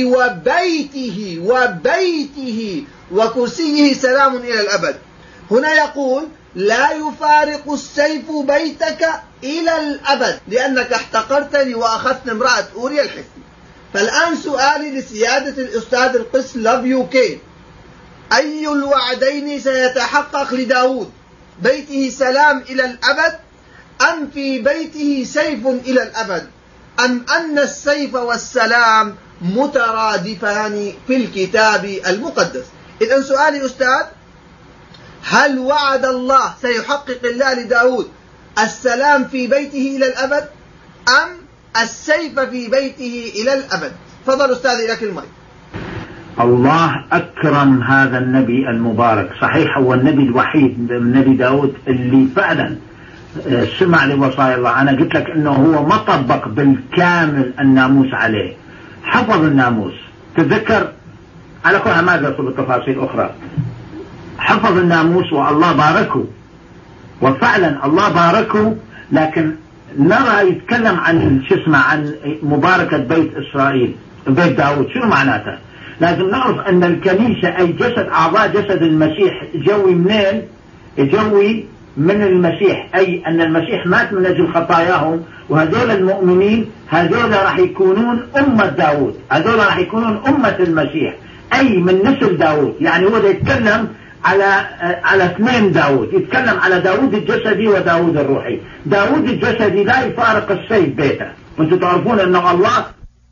وبيته وكرسيه سلام إلى الأبد. هنا يقول لا يفارق السيف بيتك إلى الأبد لأنك احتقرتني وأخذت امرأة أوريا الحثي. فالآن سؤالي لسيادة الأستاذ القس لافيوكي، أي الوعدين سيتحقق لداود؟ بيته سلام إلى الأبد أم في بيته سيف إلى الأبد؟ أم أن السيف والسلام مترادفان في الكتاب المقدس؟ إذن سؤالي أستاذ، هل وعد الله سيحقق الله لداود السلام في بيته إلى الأبد أم السيف في بيته إلى الأبد؟ تفضل أستاذي لك المايك. الله أكرم هذا النبي المبارك. صحيح هو النبي الوحيد النبي داود اللي فعلا سمع لوصايا الله. أنا قلت لك أنه هو ما طبق بالكامل الناموس عليه، حفظ الناموس. تذكر على كل ما أدخل التفاصيل أخرى، حفظ الناموس والله باركه، وفعلا الله باركه. لكن نرى يتكلم عن عن مباركة بيت إسرائيل، بيت داود. شنو معناته؟ لازم نعرف أن الكنيسة أي جسد أعضاء جسد المسيح جوي منين؟ جوي من المسيح، أي أن المسيح مات من أجل خطاياهم، وهذول المؤمنين هذول راح يكونون أمة داود، هذول راح يكونون أمة المسيح، أي من نسل داود. يعني هو يتكلم على اثنين داود، يتكلم على داود الجسدي وداود الروحي. داود الجسدي لا يفارق السيف بيته، وانتم تعرفون أن الله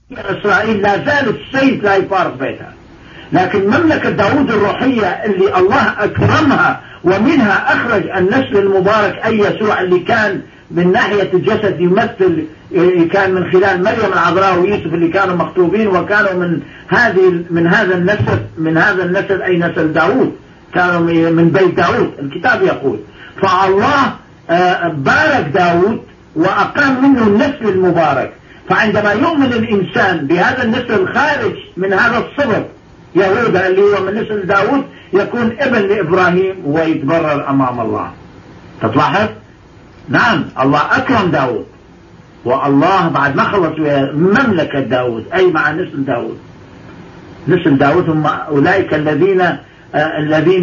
إسرائيل لا زال السيف لا يفارق بيتها، لكن مملكة داود الروحية اللي الله أكرمها ومنها أخرج النسل المبارك أي يسوع اللي كان من ناحية الجسد يمثل، كان من خلال مريم العذراء ويوسف اللي كانوا مخطوبين وكانوا من هذا النسل أي نسل داود، كانوا من بيت داود الكتاب يقول. فالله بارك داود وأقام منه النسل المبارك. فعندما يؤمن الإنسان بهذا النسل الخارج من هذا الصبر يهوذا اللي هو من نسل داود يكون ابن لإبراهيم ويتبرر أمام الله. تلاحظ؟ نعم الله أكرم داود، والله بعد ما خلص مملكة داود أي مع نسل داود. نسل داود هم أولئك الذين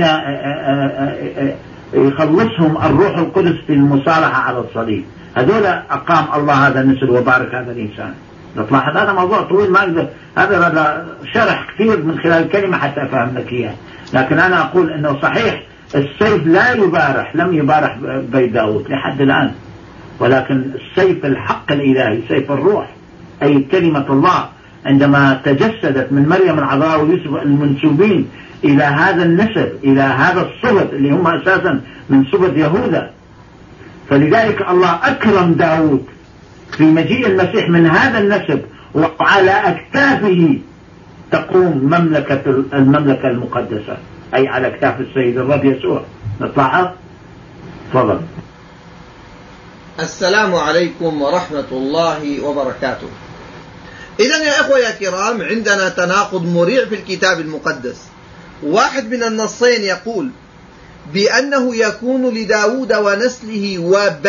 يخلصهم الروح القدس في المصالحة على الصليب، هذول أقام الله هذا النسل وبارك هذا الإنسان. تلاحظ هذا موضوع طويل، ما أقدر هذا شرح كثير من خلال الكلمة حتى أفهم لك إياه، لكن أنا أقول أنه صحيح السيف لا يبارح، لم يبارح بيت داود لحد الآن، ولكن السيف الحق الإلهي سيف الروح أي كلمة الله عندما تجسدت من مريم العذراء ويوسف المنسوبين إلى هذا النسب إلى هذا الصبت اللي هم أساسا من صبت يهوذا. فلذلك الله أكرم داود في مجيء المسيح من هذا النسب، وعلى أكتافه تقوم المملكة المقدسة أي على أكتاف السيد الرب يسوع. نطلع تفضل. السلام عليكم ورحمة الله وبركاته. إذن يا إخوة يا كرام، عندنا تناقض مريع في الكتاب المقدس. واحد من النصين يقول بأنه يكون لداود ونسله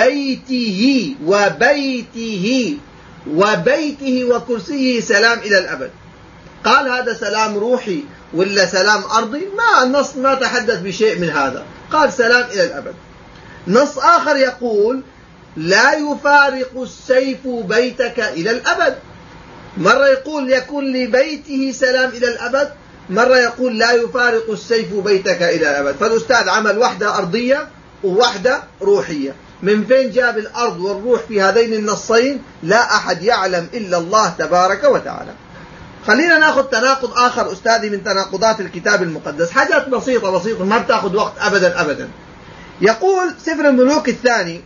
وبيته وكرسيه سلام إلى الأبد. قال هذا سلام روحي ولا سلام أرضي؟ ما النص ما تحدث بشيء من هذا، قال سلام إلى الأبد. نص آخر يقول لا يفارق السيف بيتك إلى الأبد، مرة يقول يكون لبيته سلام إلى الأبد، مرة يقول لا يفارق السيف بيتك إلى الأبد. فالأستاذ عمل واحدة أرضية وواحدة روحية. من فين جاب الأرض والروح في هذين النصين؟ لا أحد يعلم إلا الله تبارك وتعالى. خلينا ناخذ تناقض آخر أستاذي من تناقضات الكتاب المقدس، حاجات بسيطة ما بتاخذ وقت أبدا. يقول سفر الملوك الثاني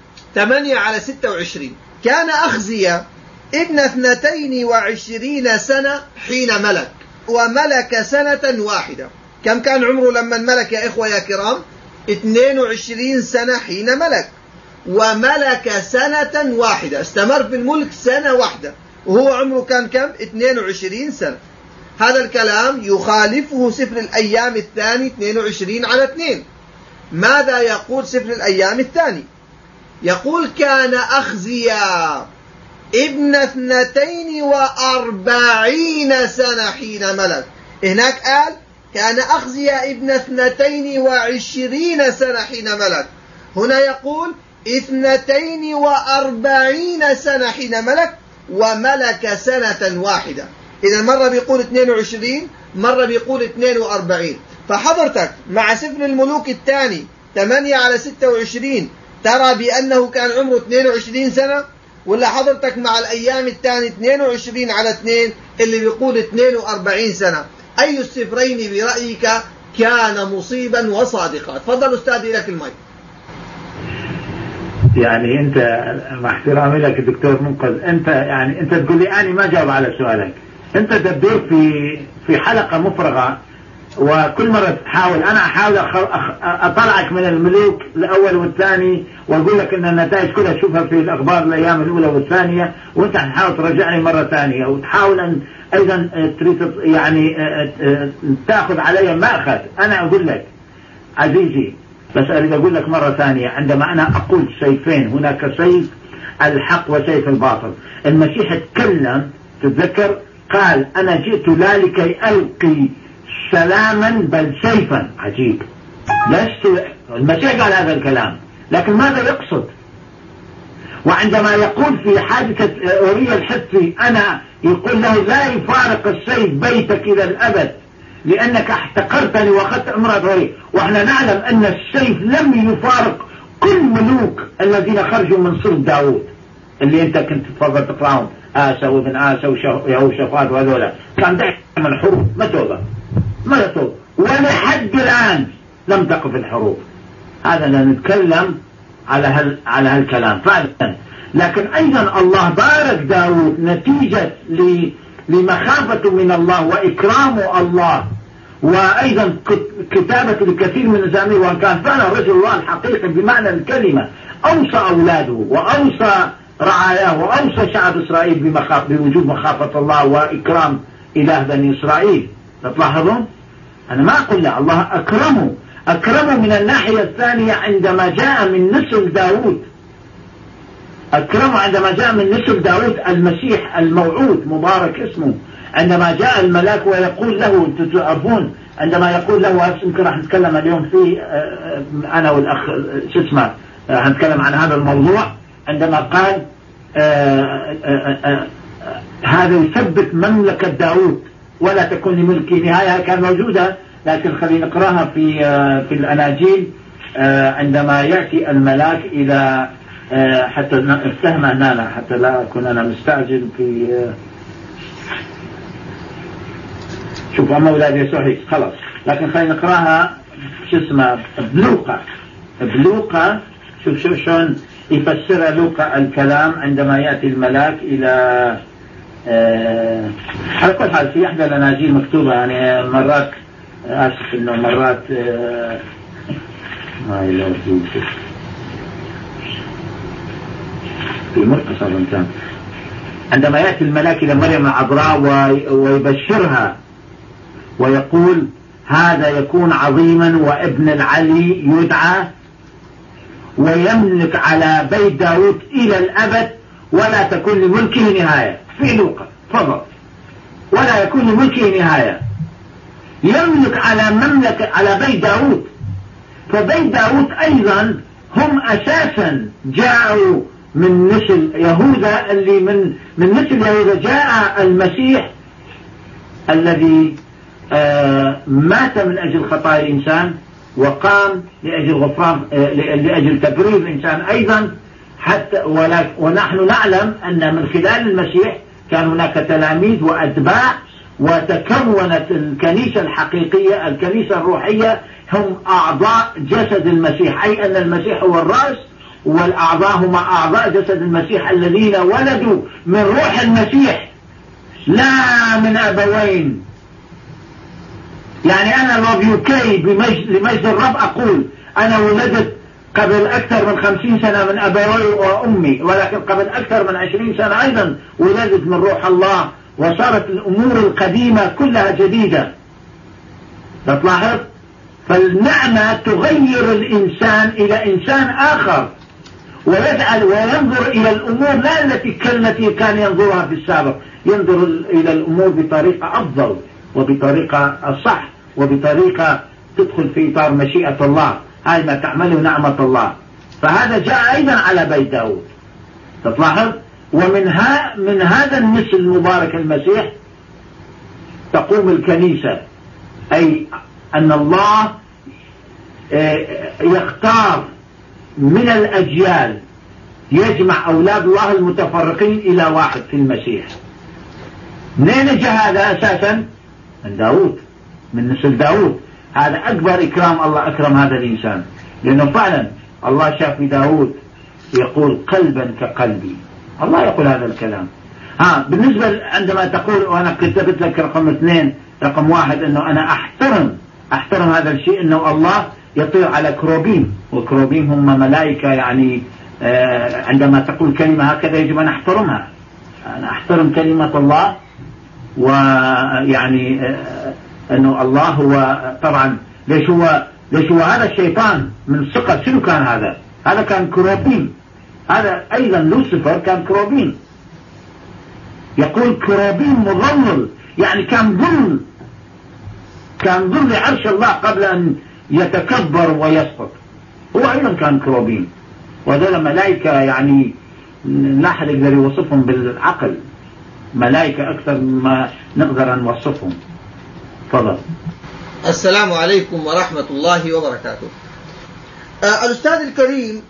8:26 كان أخزيا ابن 22 سنة حين ملك، وملك سنة واحدة. كم كان عمره لما ملك يا إخوة يا كرام؟ 22 سنة حين ملك، وملك سنة واحدة، استمر في الملك سنة واحدة، وهو عمره كان كم؟ 22 سنة. هذا الكلام يخالفه سفر الأيام الثاني 22:2. ماذا يقول سفر الأيام الثاني؟ يقول كان أخزيا ابن 42 سنة حين ملك. هناك قال كان أخزيا ابن 22 سنة حين ملك، هنا يقول 42 سنة حين ملك، وملك سنة واحدة. إذا مرة بيقول 22، مرة بيقول 42. فحضرتك مع سفر الملوك الثاني 8/26 ترى بأنه كان عمره 22 سنة، ولا حضرتك مع الأيام الثاني 22/2 اللي بيقول 42 سنة؟ أي السفرين برأيك كان مصيبا وصادقا؟ تفضل أستاذي لك المايك. يعني أنت مع احترامي لك الدكتور منقذ، أنت تقول لي أنا ما جاوب على سؤالك. أنت تدور في حلقة مفرغة، وكل مرة تحاول، أنا أحاول أطلعك من الملوك الأول والثاني وأقول لك أن النتائج كلها تشوفها في الأخبار الأيام الأولى والثانية، وأنت تحاول ترجعني مرة ثانية، وتحاول أن أيضا تريد يعني تأخذ علي مأخذ. أنا أقول لك عزيزي، بس أريد أقول لك مرة ثانية، عندما أنا أقول سيفين، هناك سيف الحق وسيف الباطل. المسيح تكلم، تتذكر قال أنا جئت لا لكي ألقي سلاما بل سيفا. عجيب، المسيح قال هذا الكلام، لكن ماذا يقصد؟ وعندما يقول في حادثة أوريا الحثي أنا يقول له لا يفارق السيف بيتك إلى الأبد لأنك احتقرتني وأخذت امرأة غيري. وإحنا نعلم أن السيف لم يفارق كل ملوك الذين خرجوا من صلب داود، اللي انت كنت تفضل تقرأهم، آسى وابن آسى ويهوشافاط وهذولا، كان دائما الحروب ما توقف ولحد الآن لم تقف الحروب. هذا نتكلم على هالكلام فعلا. لكن أيضا الله بارك داود نتيجة لمخافته من الله وإكرامه الله، وأيضا كتابة الكثير من الزمير، وأن كان فعلا رجل الله الحقيقي بمعنى الكلمة، أوصى أولاده وأوصى رعاياه وأوصى شعب إسرائيل بوجود مخافة الله وإكرام إله بني إسرائيل. تلاحظون أنا ما أقول لا، الله أكرمه من الناحية الثانية عندما جاء من نسل داود، أكرمه عندما جاء من نسل داود المسيح الموعود مبارك اسمه، عندما جاء الملاك ويقول له، تعرفون عندما يقول له، يمكن راح نتكلم اليوم فيه أنا والأخ هنتكلم عن هذا الموضوع، عندما قال هذا يثبت مملكة داود ولا تكون لملكي نهاية، كان موجودة لكن خلينا نقراها في الأناجيل عندما يأتي الملاك إلى حتى نفهمها هنا، حتى لا أكون أنا مستعجل في شوف أما أولاد يسوع خلاص، لكن خلينا نقراها بلوقا شوف شلون يفسر لوقا الكلام عندما يأتي الملاك إلى على كل حال في إحدى الأناجيل مكتوبة، يعني مرات آسف إنه مرات في مرقس كان عندما يأتي الملاك إلى مريم العذراء ويبشرها ويقول هذا يكون عظيما وابن العلي يدعى ويملك على بيت داود إلى الأبد ولا تكون لملكه نهاية. في لوقا فضل ولا يكون لملكه نهاية، يملك على بيت داود. فبيت داود أيضا هم أساسا جاءوا من نسل يهوذا، اللي من نسل يهوذا جاء المسيح الذي مات من أجل خطايا الإنسان وقام لأجل غفران لأجل تبرير الإنسان أيضا. حتى ونحن نعلم أن من خلال المسيح كان هناك تلاميذ وأتباع، وتكونت الكنيسة الحقيقية الكنيسة الروحية هم أعضاء جسد المسيح، أي أن المسيح هو الرأس والأعضاء هم أعضاء جسد المسيح الذين ولدوا من روح المسيح لا من أبوين. يعني أنا لوبيوكي لمجد الرب أقول أنا ولدت قبل أكثر من 50 سنة من أبوي وأمي، ولكن قبل أكثر من 20 سنة أيضا ولدت من روح الله، وصارت الأمور القديمة كلها جديدة. تلاحظ؟ فالنعمة تغير الإنسان إلى إنسان آخر، ويجعل وينظر إلى الأمور لا التي كان ينظرها في السابق، ينظر إلى الأمور بطريقة أفضل وبطريقة الصح وبطريقة تدخل في إطار مشيئة الله، هاي ما تعمله نعمة الله. فهذا جاء أيضا على بيت داود. تلاحظ؟ من هذا النسل المبارك المسيح تقوم الكنيسة، أي أن الله يختار من الأجيال يجمع أولاد الله المتفرقين إلى واحد في المسيح. منين جاء هذا أساسا؟ من داود، من نسل داود. هذا أكبر إكرام الله أكرم هذا الإنسان، لأنه فعلا الله شاف في داود يقول قلبا كقلبي. الله يقول هذا الكلام. بالنسبة عندما تقول وأنا كتبت لك رقم 2 رقم 1 أنه أنا أحترم هذا الشيء، أنه الله يطير على كروبيم، وكروبيم هم ملائكة. يعني عندما تقول كلمة هكذا يجب أن أحترمها. أنا أحترم كلمة الله، ويعني أنه الله هو طبعا ليش هو هذا الشيطان من ثقة. شنو كان هذا كان كروبيم. هذا أيضا لوسيفر كان كروبيم. يقول كروبيم مظلل، يعني كان ظل لعرش الله قبل أن يتكبر ويسقط. هو أيضا كان كروبيم. وهذول ملائكة يعني لا أحد يقدر يوصفهم بالعقل، ملائكة أكثر مما نقدر أن نوصفهم. تفضل. السلام عليكم ورحمة الله وبركاته. الأستاذ الكريم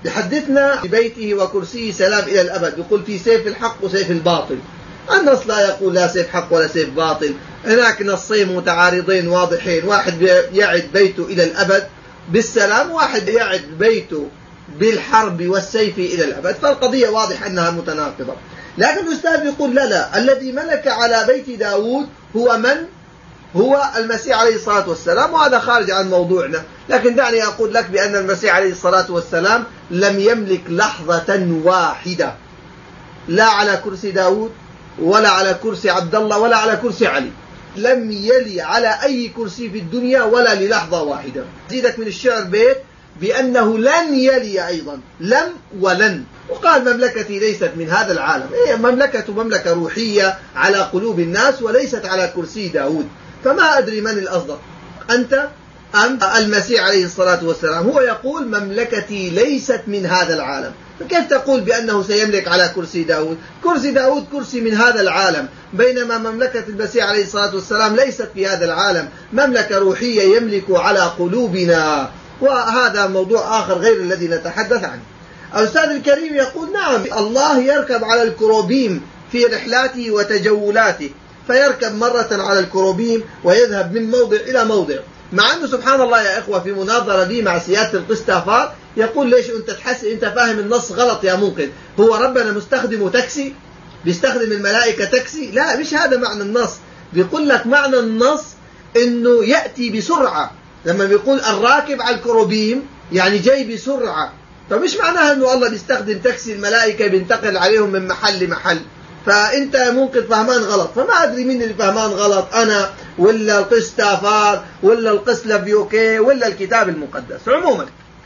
يحدثنا ببيته وكرسيه سلام إلى الأبد، يقول في سيف الحق وسيف الباطل. النص لا يقول لا سيف حق ولا سيف باطل، هناك نصين متعارضين واضحين، واحد يعد بيته إلى الأبد بالسلام، واحد يعد بيته بالحرب والسيف إلى الأبد، فالقضية واضح أنها متناقضة. لكن الأستاذ يقول لا، الذي ملك على بيت داود هو من؟ هو المسيح عليه الصلاة والسلام، وهذا خارج عن موضوعنا. لكن دعني أقول لك بأن المسيح عليه الصلاة والسلام لم يملك لحظة واحدة، لا على كرسي داود ولا على كرسي عبد الله ولا على كرسي علي، لم يلي على أي كرسي في الدنيا ولا للحظة واحدة. زيدك من الشعر بيت بأنه لن يلي أيضا، لم ولن. وقال مملكتي ليست من هذا العالم، مملكة روحية على قلوب الناس وليست على كرسي داود. فما أدري من الأصدق، أنت أم المسيح عليه الصلاة والسلام؟ هو يقول مملكتي ليست من هذا العالم، فكيف تقول بأنه سيملك على كرسي داود؟ كرسي داود كرسي من هذا العالم، بينما مملكة المسيح عليه الصلاة والسلام ليست في هذا العالم، مملكة روحية يملك على قلوبنا، وهذا موضوع آخر غير الذي نتحدث عنه. الأستاذ الكريم يقول نعم، الله يركب على الكروبيم في رحلاته وتجولاته، فيركب مرة على الكروبيم ويذهب من موضع إلى موضع، مع أنه سبحان الله يا إخوة في مناظرة لي مع سيادة القسطافار يقول ليش أنت فاهم النص غلط يا منقذ، هو ربنا مستخدم تاكسي؟ بيستخدم الملائكة تاكسي؟ لا، مش هذا معنى النص. بيقول لك معنى النص أنه يأتي بسرعة، لما بيقول الراكب على الكروبيم يعني جاي بسرعة، فمش معناها أنه الله بيستخدم تاكسي، الملائكة بينتقل عليهم من محل لمحل. فأنت ممكن فهمان غلط، فما أدري مين اللي فهمان غلط، أنا ولا القسطافار ولا القسلافيوكي ولا الكتاب المقدس. عموما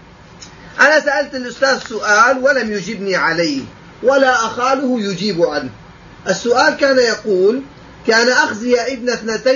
أنا سألت الأستاذ سؤال ولم يجبني عليه ولا أخاله يجيب عنه. السؤال كان يقول كان أخزي ابن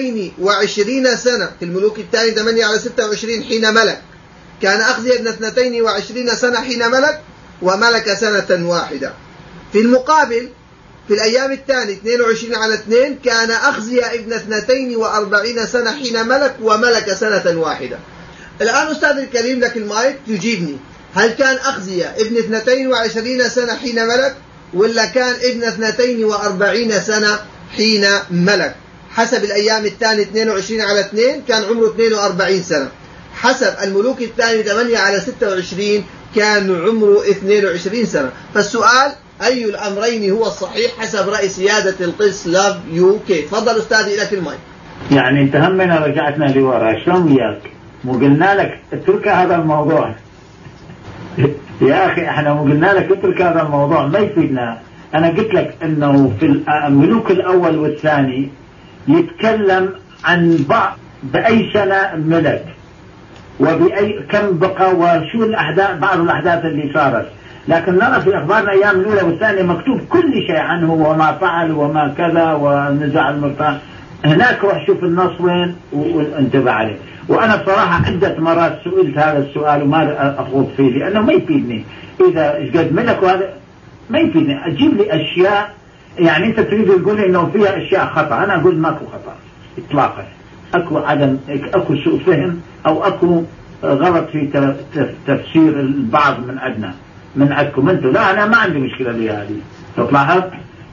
22 سنة في الملوك الثاني 8/26 حين ملك، كان أخزي ابن 22 سنة حين ملك وملك سنة واحدة. في المقابل في الأيام الثانية 22/2 كان أخزي ابن 42 سنة حين ملك وملك سنة واحدة. الآن أستاذ الكريم لك المايك تجيبني، هل كان أخزي ابن 22 سنة حين ملك ولا كان ابن 42 سنة حين ملك؟ حسب الأيام الثانية 22/2 كان عمره 42 سنة، حسب الملوك الثاني 8/26 كان عمره 22 سنة. فالسؤال أي الأمرين هو الصحيح حسب رأي سيادة القسلافيوكي؟ تفضل أستاذي لك المايك. يعني انت همنا رجعتنا لورا، شلون وياك؟ مو قلنا لك اترك هذا الموضوع يا أخي احنا مو قلنا لك اترك هذا الموضوع، ما يفيدنا. أنا قلت لك إنه في الملوك الأول والثاني يتكلم عن بعض بأي سنة ملك وبأي كم بقى وشو الأحداث، بعض الأحداث اللي صارت، لكن نرى في أخبار الأيام الأولى والثانية مكتوب كل شيء عنه وما فعل وما كذا ونزع المرتاح. هناك روح شوف النص وين وانتبه عليه. وأنا بصراحة عدة مرات سئلت هذا السؤال وما أخوض فيه لأنه ما يفيدني. إذا قد ملك وهذا ما يفيدني، أجيب لي أشياء يعني أنت تريد تقول لي إنه فيها أشياء خطأ، أنا أقول ماكو خطأ إطلاقا، أكو سوء فهم أو أكو غلط في تفسير البعض من عندنا من عندكم أنتم. لا أنا ما عندي مشكلة بهذه تلاحظ.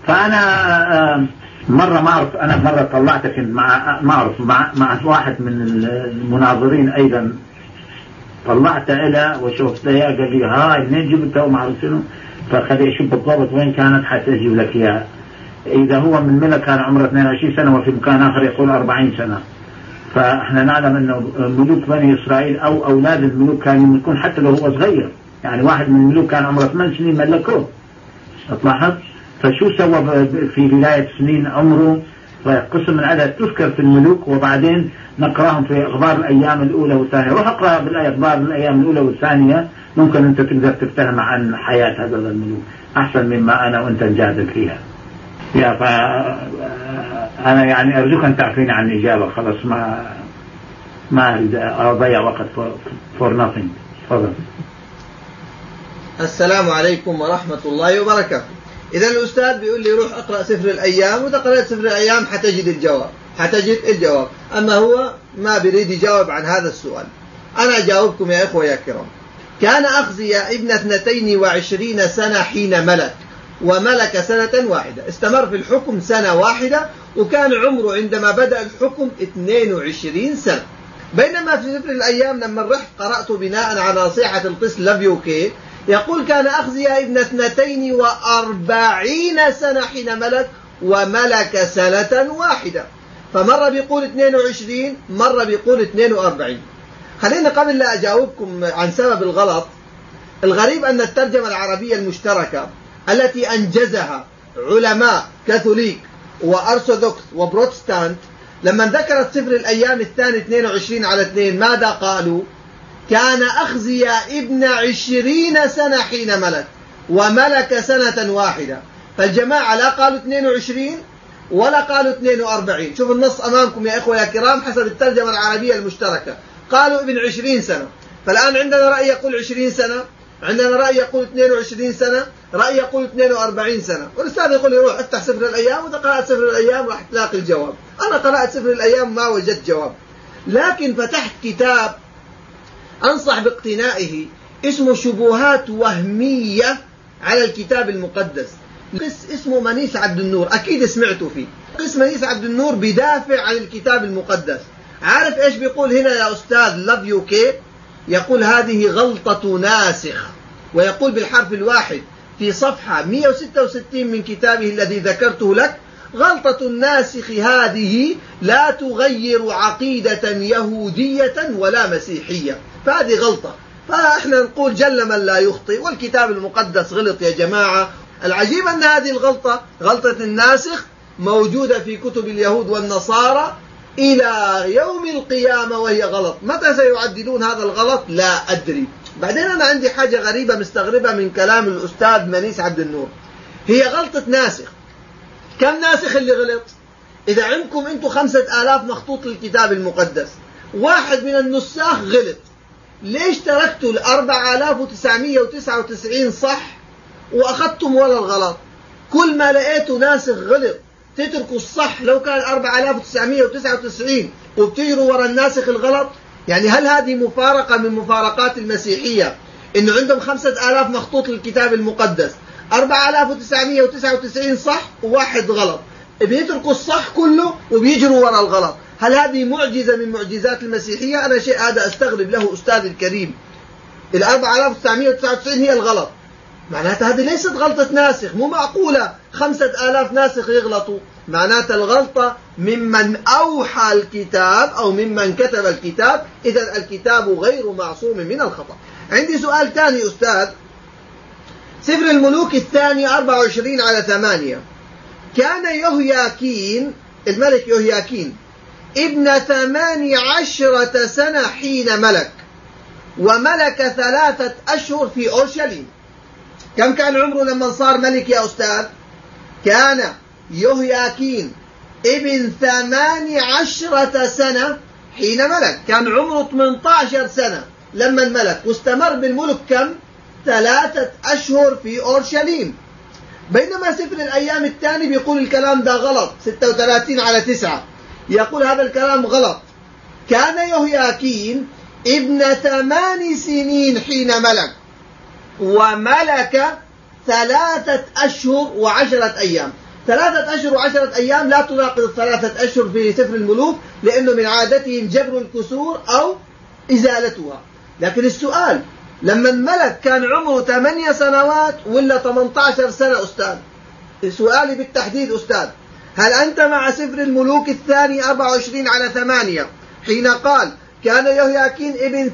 فأنا مرة ما أعرف، أنا مرة طلعتك ما أعرف مع واحد من المناظرين أيضا، طلعت إلى وشوفت إياه قال لي هاي منين جبتها وما أعرف شنو، فخلي أشوف بالضبط وين كانت حتى أجيب لك إياها. إذا هو من ملك كان عمره 22 سنة وفي مكان آخر يقول 40 سنة. فإحنا نعلم أنه ملوك بني إسرائيل أو أولاد الملوك كانوا يكون حتى لو هو صغير، يعني واحد من الملوك كان عمره 8 سنين ملكوه تلاحظ. فشو سوى في بداية سنين عمره؟ فقسم من عدد تذكر في الملوك وبعدين نقراهم في أخبار الأيام الأولى والثانية. روح اقرأ بالأخبار الأيام الأولى والثانية، ممكن أنت تقدر تفتهم عن حياة هذا الملوك أحسن مما أنا وأنت نجادل فيها. يا أنا يعني أرجوك أن تعفيني عن الإجابة، خلاص ما أريد أضيع وقت for nothing. تفضل. السلام عليكم ورحمة الله وبركاته. إذا الأستاذ بيقول لي روح أقرأ سفر الأيام، وإذا قرأت سفر الأيام حتجد الجواب، أما هو ما بيريد يجاوب عن هذا السؤال. أنا أجاوبكم يا إخوة يا كرام. كان أخزيا ابن 22 سنة حين ملك، وملك سنة واحدة. استمر في الحكم سنة واحدة، وكان عمره عندما بدأ الحكم 22 سنة. بينما في سفر الأيام لما رحت قرأت بناء على نصيحة القس لافيوكي، يقول كان أخزيا ابن 42 سنة حين ملك، وملك سنة واحدة. فمرة بيقول 22، مرة بيقول 42. خلينا قبل لا أجاوبكم عن سبب الغلط، الغريب أن الترجمة العربية المشتركة التي أنجزها علماء كاثوليك وأرثوذكس وبروتستانت لما ذكرت سفر الأيام الثاني 22/2 ماذا قالوا؟ كان أخزيا ابن 20 سنة حين ملك، وملك سنة واحدة. فالجماعة لا قالوا 22 ولا قالوا 42. شوف النص أمامكم يا إخوة يا كرام حسب الترجمة العربية المشتركة، قالوا ابن 20 سنة. فالآن عندنا رأي يقول 20 سنة، عندنا رأي يقول 22 سنة، رأي يقول 42 سنة. والأستاذ يقول لي روح افتح سفر الأيام، وإذا قرأت سفر الأيام راح تلاقي الجواب. أنا قرأت سفر الأيام ما وجدت جواب، لكن فتحت كتاب أنصح باقتنائه اسمه شبهات وهمية على الكتاب المقدس. قس اسمه منيس عبد النور، أكيد سمعتوا فيه. قس منيس عبد النور بدافع عن الكتاب المقدس. عارف إيش بيقول هنا يا أستاذ لافيوكي؟ يقول هذه غلطة ناسخ، ويقول بالحرف الواحد في صفحة 166 من كتابه الذي ذكرته لك: غلطة الناسخ هذه لا تغير عقيدة يهودية ولا مسيحية. فهذه غلطة. فإحنا نقول جل من لا يخطئ، والكتاب المقدس غلط يا جماعة. العجيب أن هذه الغلطة، غلطة الناسخ، موجودة في كتب اليهود والنصارى إلى يوم القيامة وهي غلط. متى سيعدلون هذا الغلط؟ لا أدري. بعدين أنا عندي حاجة غريبة مستغربة من كلام الأستاذ منيس عبد النور. هي غلطة ناسخ. كم ناسخ اللي غلط؟ إذا عندكم أنتم 5000 مخطوط للكتاب المقدس، واحد من النساخ غلط، ليش تركتوا 4999 صح وأخذتم ولا الغلط؟ كل ما لقيتوا ناسخ غلط تتركوا الصح لو كان 4999 وبتجروا وراء الناسخ الغلط؟ يعني هل هذه مفارقة من مفارقات المسيحية إنه عندهم 5000 مخطوط للكتاب المقدس، 4999 صح وواحد غلط، بيتركوا الصح كله وبيجروا وراء الغلط؟ هل هذه معجزة من معجزات المسيحية؟ أنا شيء هذا أستغرب له أستاذ الكريم. 4999 هي الغلط، معناتها هذه ليست غلطة ناسخ. مو معقولة 5000 ناسخ يغلطوا. معناتها الغلطة ممن أوحى الكتاب أو ممن كتب الكتاب. إذن الكتاب غير معصوم من الخطأ. عندي سؤال ثاني أستاذ. سفر الملوك الثاني 24/8 كان يهوياكين الملك يهوياكين ابن 18 سنة حين ملك، وملك 3 أشهر في أورشليم. كم كان عمره لما صار ملك يا أستاذ؟ كان يهوياكين ابن 18 سنة حين ملك، كان عمره 18 سنة لما الملك، واستمر بالملك كم؟ 3 أشهر في أورشليم. بينما سفر الأيام الثاني بيقول الكلام ده غلط، 36/9 يقول هذا الكلام غلط. كان يهوياكين ابن 8 سنين حين ملك، وملك 3 أشهر و10 أيام. 3 أشهر و10 أيام لا تناقض 3 أشهر في سفر الملوك، لأنه من عادتهم جبر الكسور أو إزالتها. لكن السؤال، لما الملك كان عمره 8 سنوات ولا 18 سنة أستاذ؟ سؤالي بالتحديد أستاذ، هل أنت مع سفر الملوك الثاني 24/8 حين قال كان يهوياكين ابن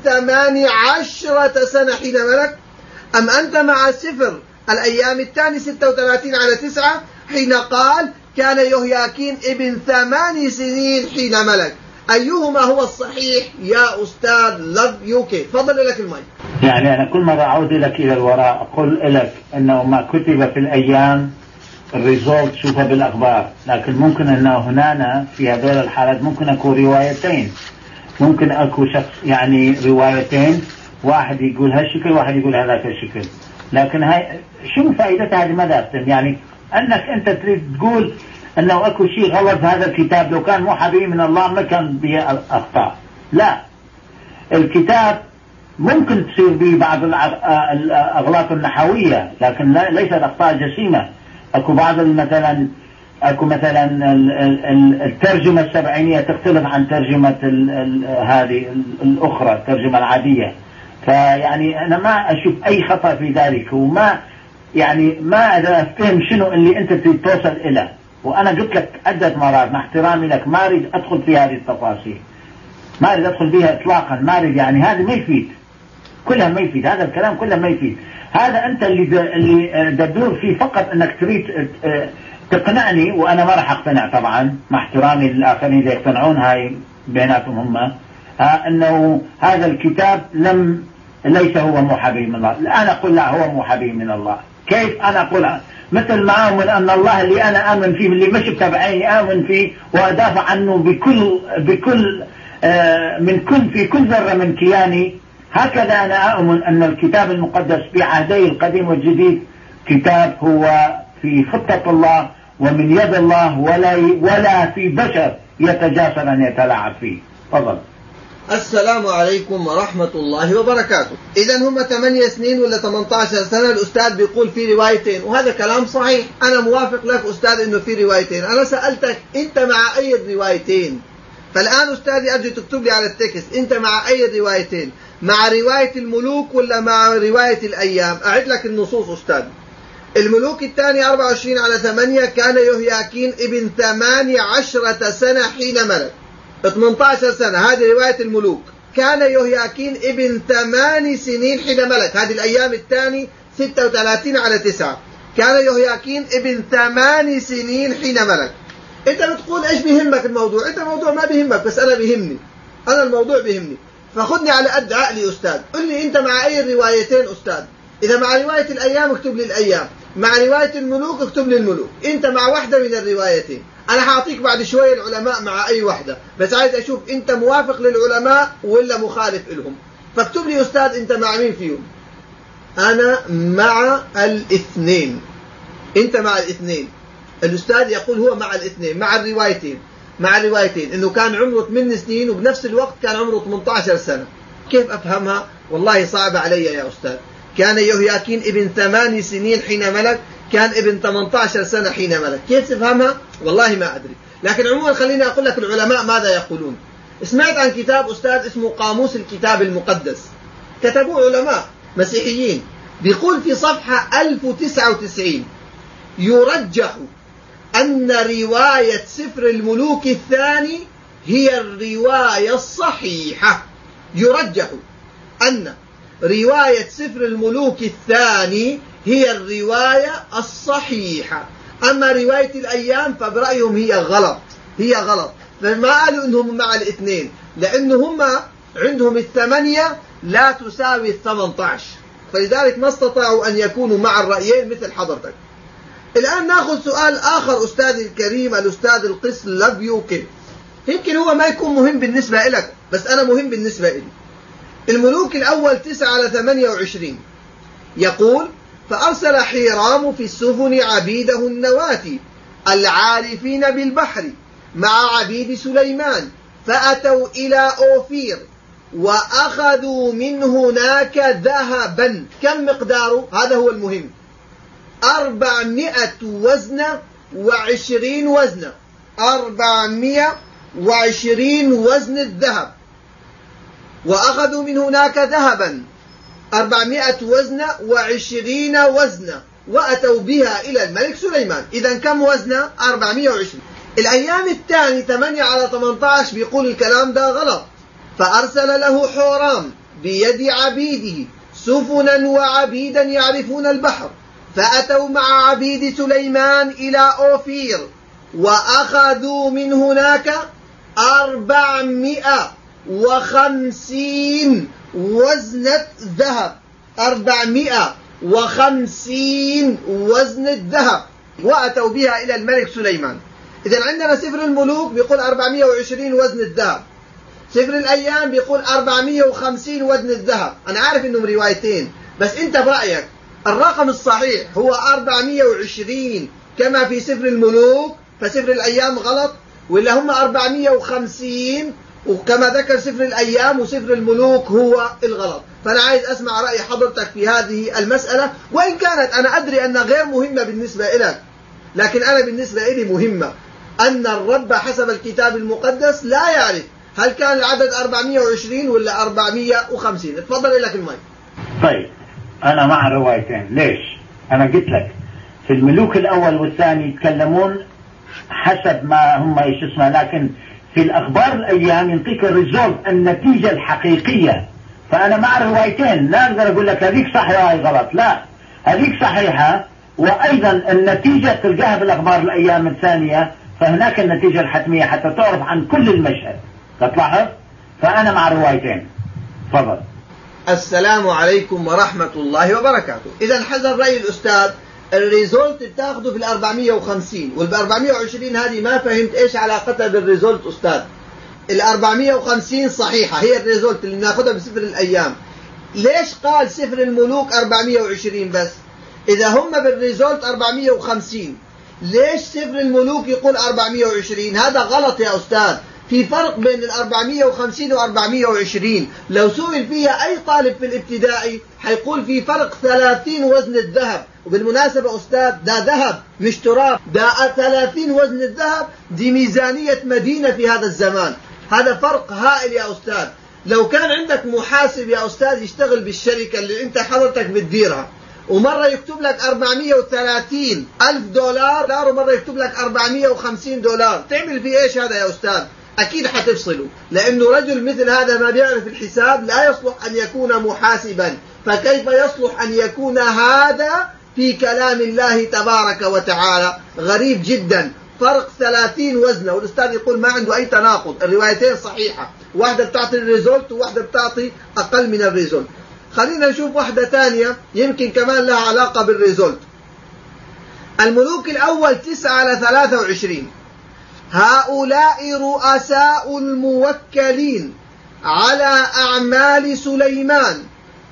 18 سنة حين ملك، أم أنت مع سفر الأيام الثاني 36/9 حين قال كان يهوياكين ابن 8 سنين حين ملك؟ أيهما هو الصحيح يا أستاذ لافيوكي؟ تفضل لك المايك. يعني أنا كل مرة أعود لك إلى الوراء أقول لك أنه ما كتب في الأيام الريزولت شوفها بالأخبار، لكن ممكن أنه هنا في هذول الحالات ممكن أكون روايتين، ممكن أكون شخص يعني روايتين، واحد يقول هالشكل واحد يقول هذاك الشكل. لكن هاي شو فائدتها؟ هذه ماذا تفهم؟ يعني أنك أنت تريد تقول أنه أكو شيء غلط في هذا الكتاب، لو كان مو حبيب من الله ما كان به أخطاء. لا، الكتاب ممكن تصير به بعض الأغلاط النحوية، لكن ليست أخطاء جسيمة. أكو بعض مثلا الترجمة السبعينية تختلف عن ترجمة هذه الأخرى، الترجمة العادية. فيعني أنا ما أشوف أي خطأ في ذلك، وما يعني ما أفهم شنو اللي أنت توصل إليه. وأنا قلت لك عدة مرات مع احترامي لك ما أريد أدخل في هذه التفاصيل، ما أريد أدخل بها إطلاقا، ما أريد، يعني هذا ما يفيد، كلها ما يفيد، هذا الكلام كله ما يفيد. هذا أنت اللي تدور فيه فقط أنك تريد تقنعني، وأنا ما راح أقتنع طبعا مع احترامي للآخرين إذا يقتنعون، هاي بيناتهم هم، أنه هذا الكتاب ليس هو محابي من الله. الآن أقول لا، هو محابي من الله. كيف أنا أقول؟ مثل ما آمن أن الله اللي أنا آمن فيه، اللي مش بعيني آمن فيه وأدافع عنه في كل ذرة من كياني، هكذا أنا أؤمن أن الكتاب المقدس في عهدي القديم والجديد كتاب هو في خطة الله ومن يد الله، ولا في بشر يتجاسر أن يتلاعب فيه. تفضل. السلام عليكم ورحمة الله وبركاته. إذا هم 8 سنين ولا 18 سنة. الأستاذ بيقول في روايتين، وهذا كلام صحيح، أنا موافق لك أستاذ إنه في روايتين. أنا سألتك أنت مع أي روايتين؟ فالآن أستاذي أرجو تكتب لي على التكست أنت مع أي روايتين؟ مع رواية الملوك ولا مع رواية الأيام؟ أعد لك النصوص أستاذ. الملوك الثاني 24/8 كان يهوياكين ابن 18 سنة حين ملك. 18 سنة، هذه رواية الملوك. كان يهوياكين ابن 8 سنين حين ملك. هذه الأيام الثاني 36/9. كان يهوياكين ابن 8 سنين حين ملك. أنت بتقول إيش بيهمك الموضوع؟ أنت الموضوع ما بيهمك، بس أنا بيهمني، أنا الموضوع بيهمني. فخذني على قد عقلي أستاذ. قل لي أنت مع أي الروايتين أستاذ؟ إذا مع رواية الأيام اكتب لي الأيام، مع رواية الملوك اكتب لي الملوك. أنت مع واحدة من الروايتين. أنا هعطيك بعد شوية العلماء مع أي واحدة، بس عايز أشوف أنت موافق للعلماء ولا مخالف لهم. فاكتب لي أستاذ أنت مع مين فيهم؟ أنا مع الاثنين. أنت مع الاثنين. الأستاذ يقول هو مع الاثنين، مع الروايتين إنه كان عمره 8 سنين وبنفس الوقت كان عمره 18 سنة. كيف أفهمها؟ والله صعبة علي يا أستاذ. كان يهوياكين ابن 8 سنين حين ملك، كان ابن 18 سنة حين ملك. كيف تفهمها؟ والله ما أدري. لكن عموما خليني أقول لك العلماء ماذا يقولون. سمعت عن كتاب أستاذ اسمه قاموس الكتاب المقدس، كتبوه علماء مسيحيين. بيقول في صفحة 1099 يرجح أن رواية سفر الملوك الثاني هي الرواية الصحيحة. يرجح أن رواية سفر الملوك الثاني هي الرواية الصحيحة. أما رواية الأيام فبرأيهم هي غلط. فما قالوا إنهم مع الاثنين، لأنهم عندهم 8 لا تساوي 18، فلذلك ما استطاعوا أن يكونوا مع الرأيين مثل حضرتك. الآن نأخذ سؤال آخر أستاذي الكريم الأستاذ القس لافيوكي. يمكن هو ما يكون مهم بالنسبة لك، بس أنا مهم بالنسبة لي. الملوك الأول 9/28 يقول: فأرسل حيرام في السفن عبيده النواتي العارفين بالبحر مع عبيد سليمان، فأتوا إلى أوفير وأخذوا من هناك ذهبا. كم مقداره؟ هذا هو المهم. 420 وزنة. 420 وزن الذهب. وأخذوا من هناك ذهبا 420 وزنة وأتوا بها إلى الملك سليمان. إذن كم وزنة؟ 420. الأيام الثاني 8/18 بيقول الكلام ده غلط. فأرسل له حورام بيد عبيده سفنا وعبيدا يعرفون البحر، فأتوا مع عبيد سليمان إلى أوفير وأخذوا من هناك 450 وزنة ذهب. 450 وزن الذهب وأتوا بها إلى الملك سليمان. إذن عندنا سفر الملوك بيقول 420 وزن الذهب، سفر الأيام بيقول 450 وزن الذهب. أنا عارف إنهم روايتين، بس أنت برأيك الرقم الصحيح هو 420 كما في سفر الملوك، فسفر الأيام غلط، ولا هم 450 وكما ذكر سفر الأيام وسفر الملوك هو الغلط. فأنا عايز أسمع رأي حضرتك في هذه المسألة، وإن كانت أنا أدري أنها غير مهمة بالنسبة إليك، لكن أنا بالنسبة إلي مهمة. أن الرب حسب الكتاب المقدس لا يعرف هل كان العدد 420 ولا 450. اتفضل لك المايك. طيب أنا مع الروايتين. ليش؟ أنا قلت لك في الملوك الأول والثاني يتكلمون حسب ما هم إيش اسمه، لكن في الأخبار الأيام ينطيك الريزولت النتيجة الحقيقية. فأنا مع الروايتين، لا أقدر أقول لك هذيك صح وهذه غلط، لا هذيك صحيحة، وأيضا النتيجة تلقاها بالأخبار الأيام الثانية، فهناك النتيجة الحتمية حتى تعرف عن كل المشهد. تلاحظ؟ فأنا مع الروايتين. تفضل. السلام عليكم ورحمة الله وبركاته. إذا حسب رأي الأستاذ الريزولت بتاخده في 450 وال420 هذه ما فهمت إيش علاقتها بالريزولت أستاذ. 450 صحيحة هي الريزولت اللي ناخدها بسفر الأيام. ليش قال سفر الملوك 420 بس؟ إذا هم بالريزولت 450 ليش سفر الملوك يقول 420؟ هذا غلط يا أستاذ. في فرق بين 450 و 420. لو سئل فيها أي طالب في الابتدائي حيقول في فرق 30 وزن الذهب. وبالمناسبة أستاذ ده ذهب مش تراب، ده 30 وزن الذهب دي ميزانية مدينة في هذا الزمان. هذا فرق هائل يا أستاذ. لو كان عندك محاسب يا أستاذ يشتغل بالشركة اللي أنت حضرتك بتديرها، ومرة يكتب لك 430 ألف دولار ومرة يكتب لك 450 دولار، تعمل فيه إيش هذا يا أستاذ؟ أكيد حتفصله، لأنه رجل مثل هذا ما بيعرف الحساب لا يصلح أن يكون محاسبا. فكيف يصلح أن يكون هذا في كلام الله تبارك وتعالى؟ غريب جدا. فرق 30 وزنه، والأستاذ يقول ما عنده أي تناقض، الروايتين صحيحة، واحدة بتعطي الريزولت وواحدة بتعطي أقل من الريزولت. خلينا نشوف واحدة تانية يمكن كمان لها علاقة بالريزولت. الملوك الأول 9-23. هؤلاء رؤساء الموكلين على أعمال سليمان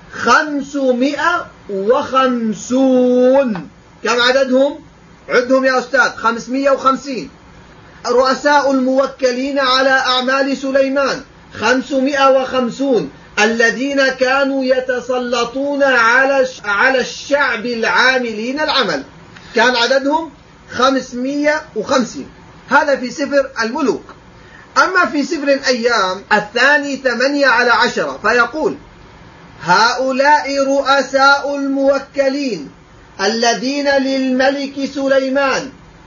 550. كم عددهم؟ عدهم يا أستاذ. 550 رؤساء الموكلين على أعمال سليمان 550 الذين كانوا يتسلطون على الشعب العاملين العمل. كان عددهم 550. هذا في سفر الملوك. أما في سفر الأيام الثاني 8-10 فيقول هؤلاء رؤساء الموكلين الذين للملك سليمان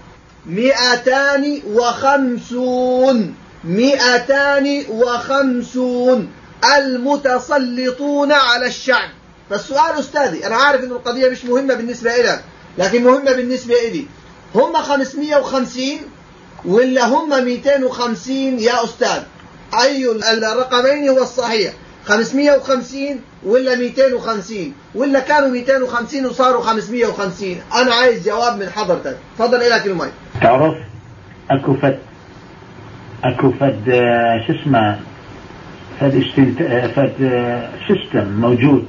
250 المتسلطون على الشعب. فالسؤال أستاذي، أنا عارف أن القضية مش مهمة بالنسبة إليك لكن مهمة بالنسبة إلي، هم 550 ولا هم 250 يا أستاذ؟ أي الرقمين هو الصحيح؟ 550 ولا 250 ولا كانوا 250 وصاروا 550؟ أنا عايز جواب من حضرتك. تفضل إليك المايك. تعرف أكو فد شو اسمه فد سيستم موجود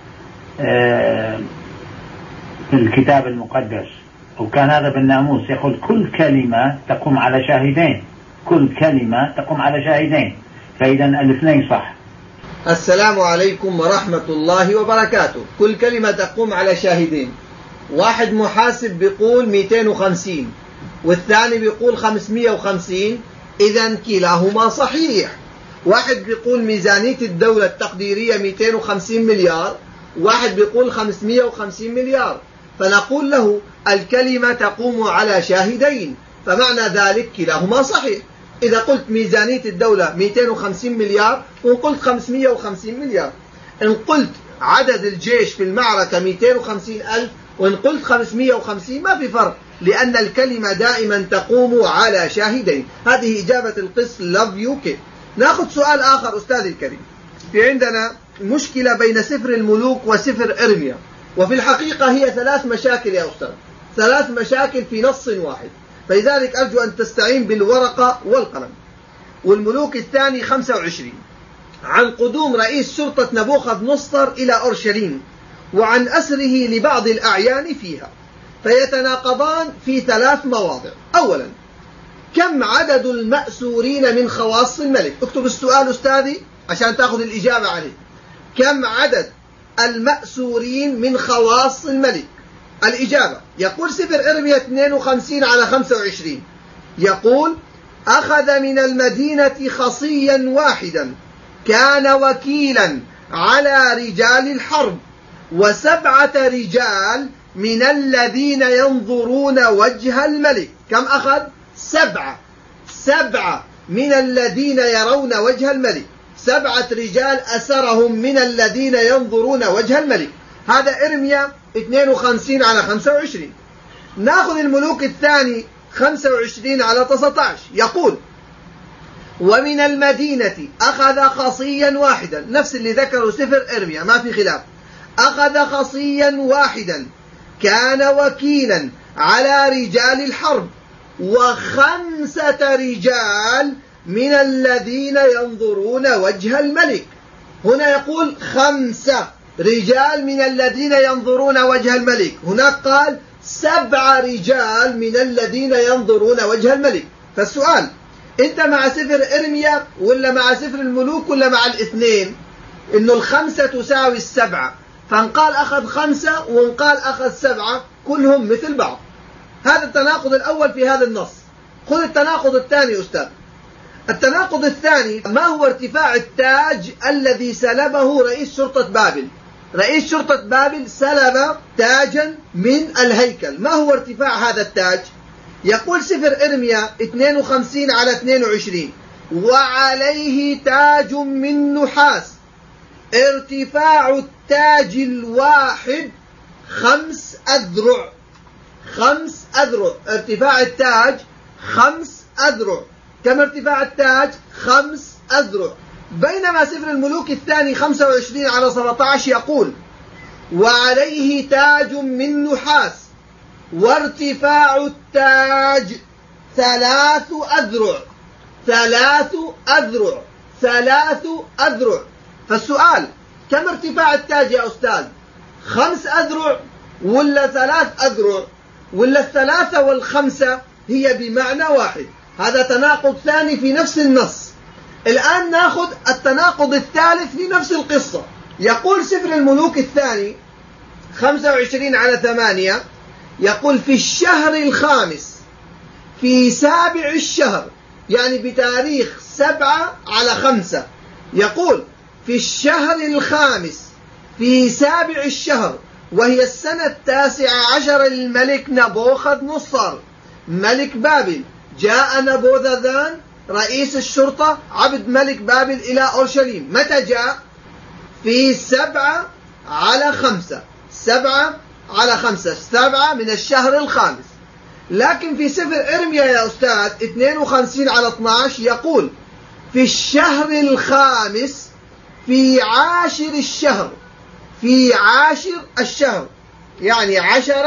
في الكتاب المقدس، وكان هذا بالناموس يقول كل كلمة تقوم على شاهدين، كل كلمة تقوم على شاهدين، فإذا الاثنين صح. السلام عليكم ورحمة الله وبركاته. كل كلمة تقوم على شاهدين. واحد محاسب بيقول 250 والثاني بيقول 550، إذن كلاهما صحيح. واحد بيقول ميزانية الدولة التقديرية 250 مليار، واحد بيقول 550 مليار، فنقول له الكلمة تقوم على شاهدين، فمعنى ذلك كلاهما صحيح. إذا قلت ميزانية الدولة 250 مليار وقلت 550 مليار، إن قلت عدد الجيش في المعركة 250 ألف وإن قلت 550 ما في فرق، لأن الكلمة دائما تقوم على شاهدين. هذه إجابة القس Love UK. نأخذ سؤال آخر أستاذي الكريم. في عندنا مشكلة بين سفر الملوك وسفر إرميا، وفي الحقيقة هي 3 مشاكل يا أستاذ، 3 مشاكل في نص واحد، فلذلك أرجو أن تستعين بالورقة والقلم. والملوك الثاني 25 عن قدوم رئيس شرطة نبوخذ نصر إلى أورشليم وعن أسره لبعض الأعيان فيها، فيتناقضان في 3 مواضع. أولا كم عدد المأسورين من خواص الملك؟ اكتب السؤال أستاذي عشان تأخذ الإجابة عليه. كم عدد المأسورين من خواص الملك؟ الإجابة يقول سفر إرميا 52/25 يقول: أخذ من المدينة خصيا واحدا كان وكيلا على رجال الحرب 7 رجال من الذين ينظرون وجه الملك. كم أخذ؟ 7 من الذين يرون وجه الملك. 7 رجال أسرهم من الذين ينظرون وجه الملك. هذا إرميا 52/25. نأخذ الملوك الثاني 25/19 يقول: ومن المدينة أخذ خصيا واحدا، نفس اللي ذكره سفر إرميا ما في خلاف. أخذ خصيا واحدا كان وكيلا على رجال الحرب 5 رجال من الذين ينظرون وجه الملك. هنا يقول 5 رجال من الذين ينظرون وجه الملك، هناك قال 7 رجال من الذين ينظرون وجه الملك. فالسؤال: انت مع سفر إرميا ولا مع سفر الملوك ولا مع الاثنين؟ انه 5 تساوي 7، فانقال أخذ 5 وانقال أخذ 7 كلهم مثل بعض. هذا التناقض الأول في هذا النص. خذ التناقض الثاني أستاذ. التناقض الثاني: ما هو ارتفاع التاج الذي سلبه رئيس شرطة بابل؟ رئيس شرطة بابل سلب تاجا من الهيكل. ما هو ارتفاع هذا التاج؟ يقول سفر إرميا 52/22: وعليه تاج من نحاس ارتفاع التاج الواحد 5 أذرع. 5 أذرع ارتفاع التاج 5 أذرع. كم ارتفاع التاج؟ 5 أذرع. بينما سفر الملوك الثاني 25/17 يقول: وعليه تاج من نحاس وارتفاع التاج 3 أذرع. 3 أذرع. 3 أذرع. فالسؤال: كم ارتفاع التاج يا أستاذ؟ 5 أذرع ولا 3 أذرع؟ ولا 3 وال5 هي بمعنى واحد؟ هذا تناقض ثاني في نفس النص. الآن نأخذ التناقض الثالث في نفس القصة. يقول سفر الملوك الثاني 25/8 يقول: في الشهر الخامس في 7 الشهر، يعني بتاريخ 7/5، يقول: في الشهر الخامس في 7 الشهر وهي السنة 19 للملك نبوخذ نصر ملك بابل، جاء نبوذذان رئيس الشرطة عبد ملك بابل إلى أورشليم. متى جاء؟ في 7/5. 7/5، 7 من الشهر الخامس. لكن في سفر إرميا يا أستاذ 52/12 يقول: في الشهر الخامس في 10 الشهر. في 10 الشهر، يعني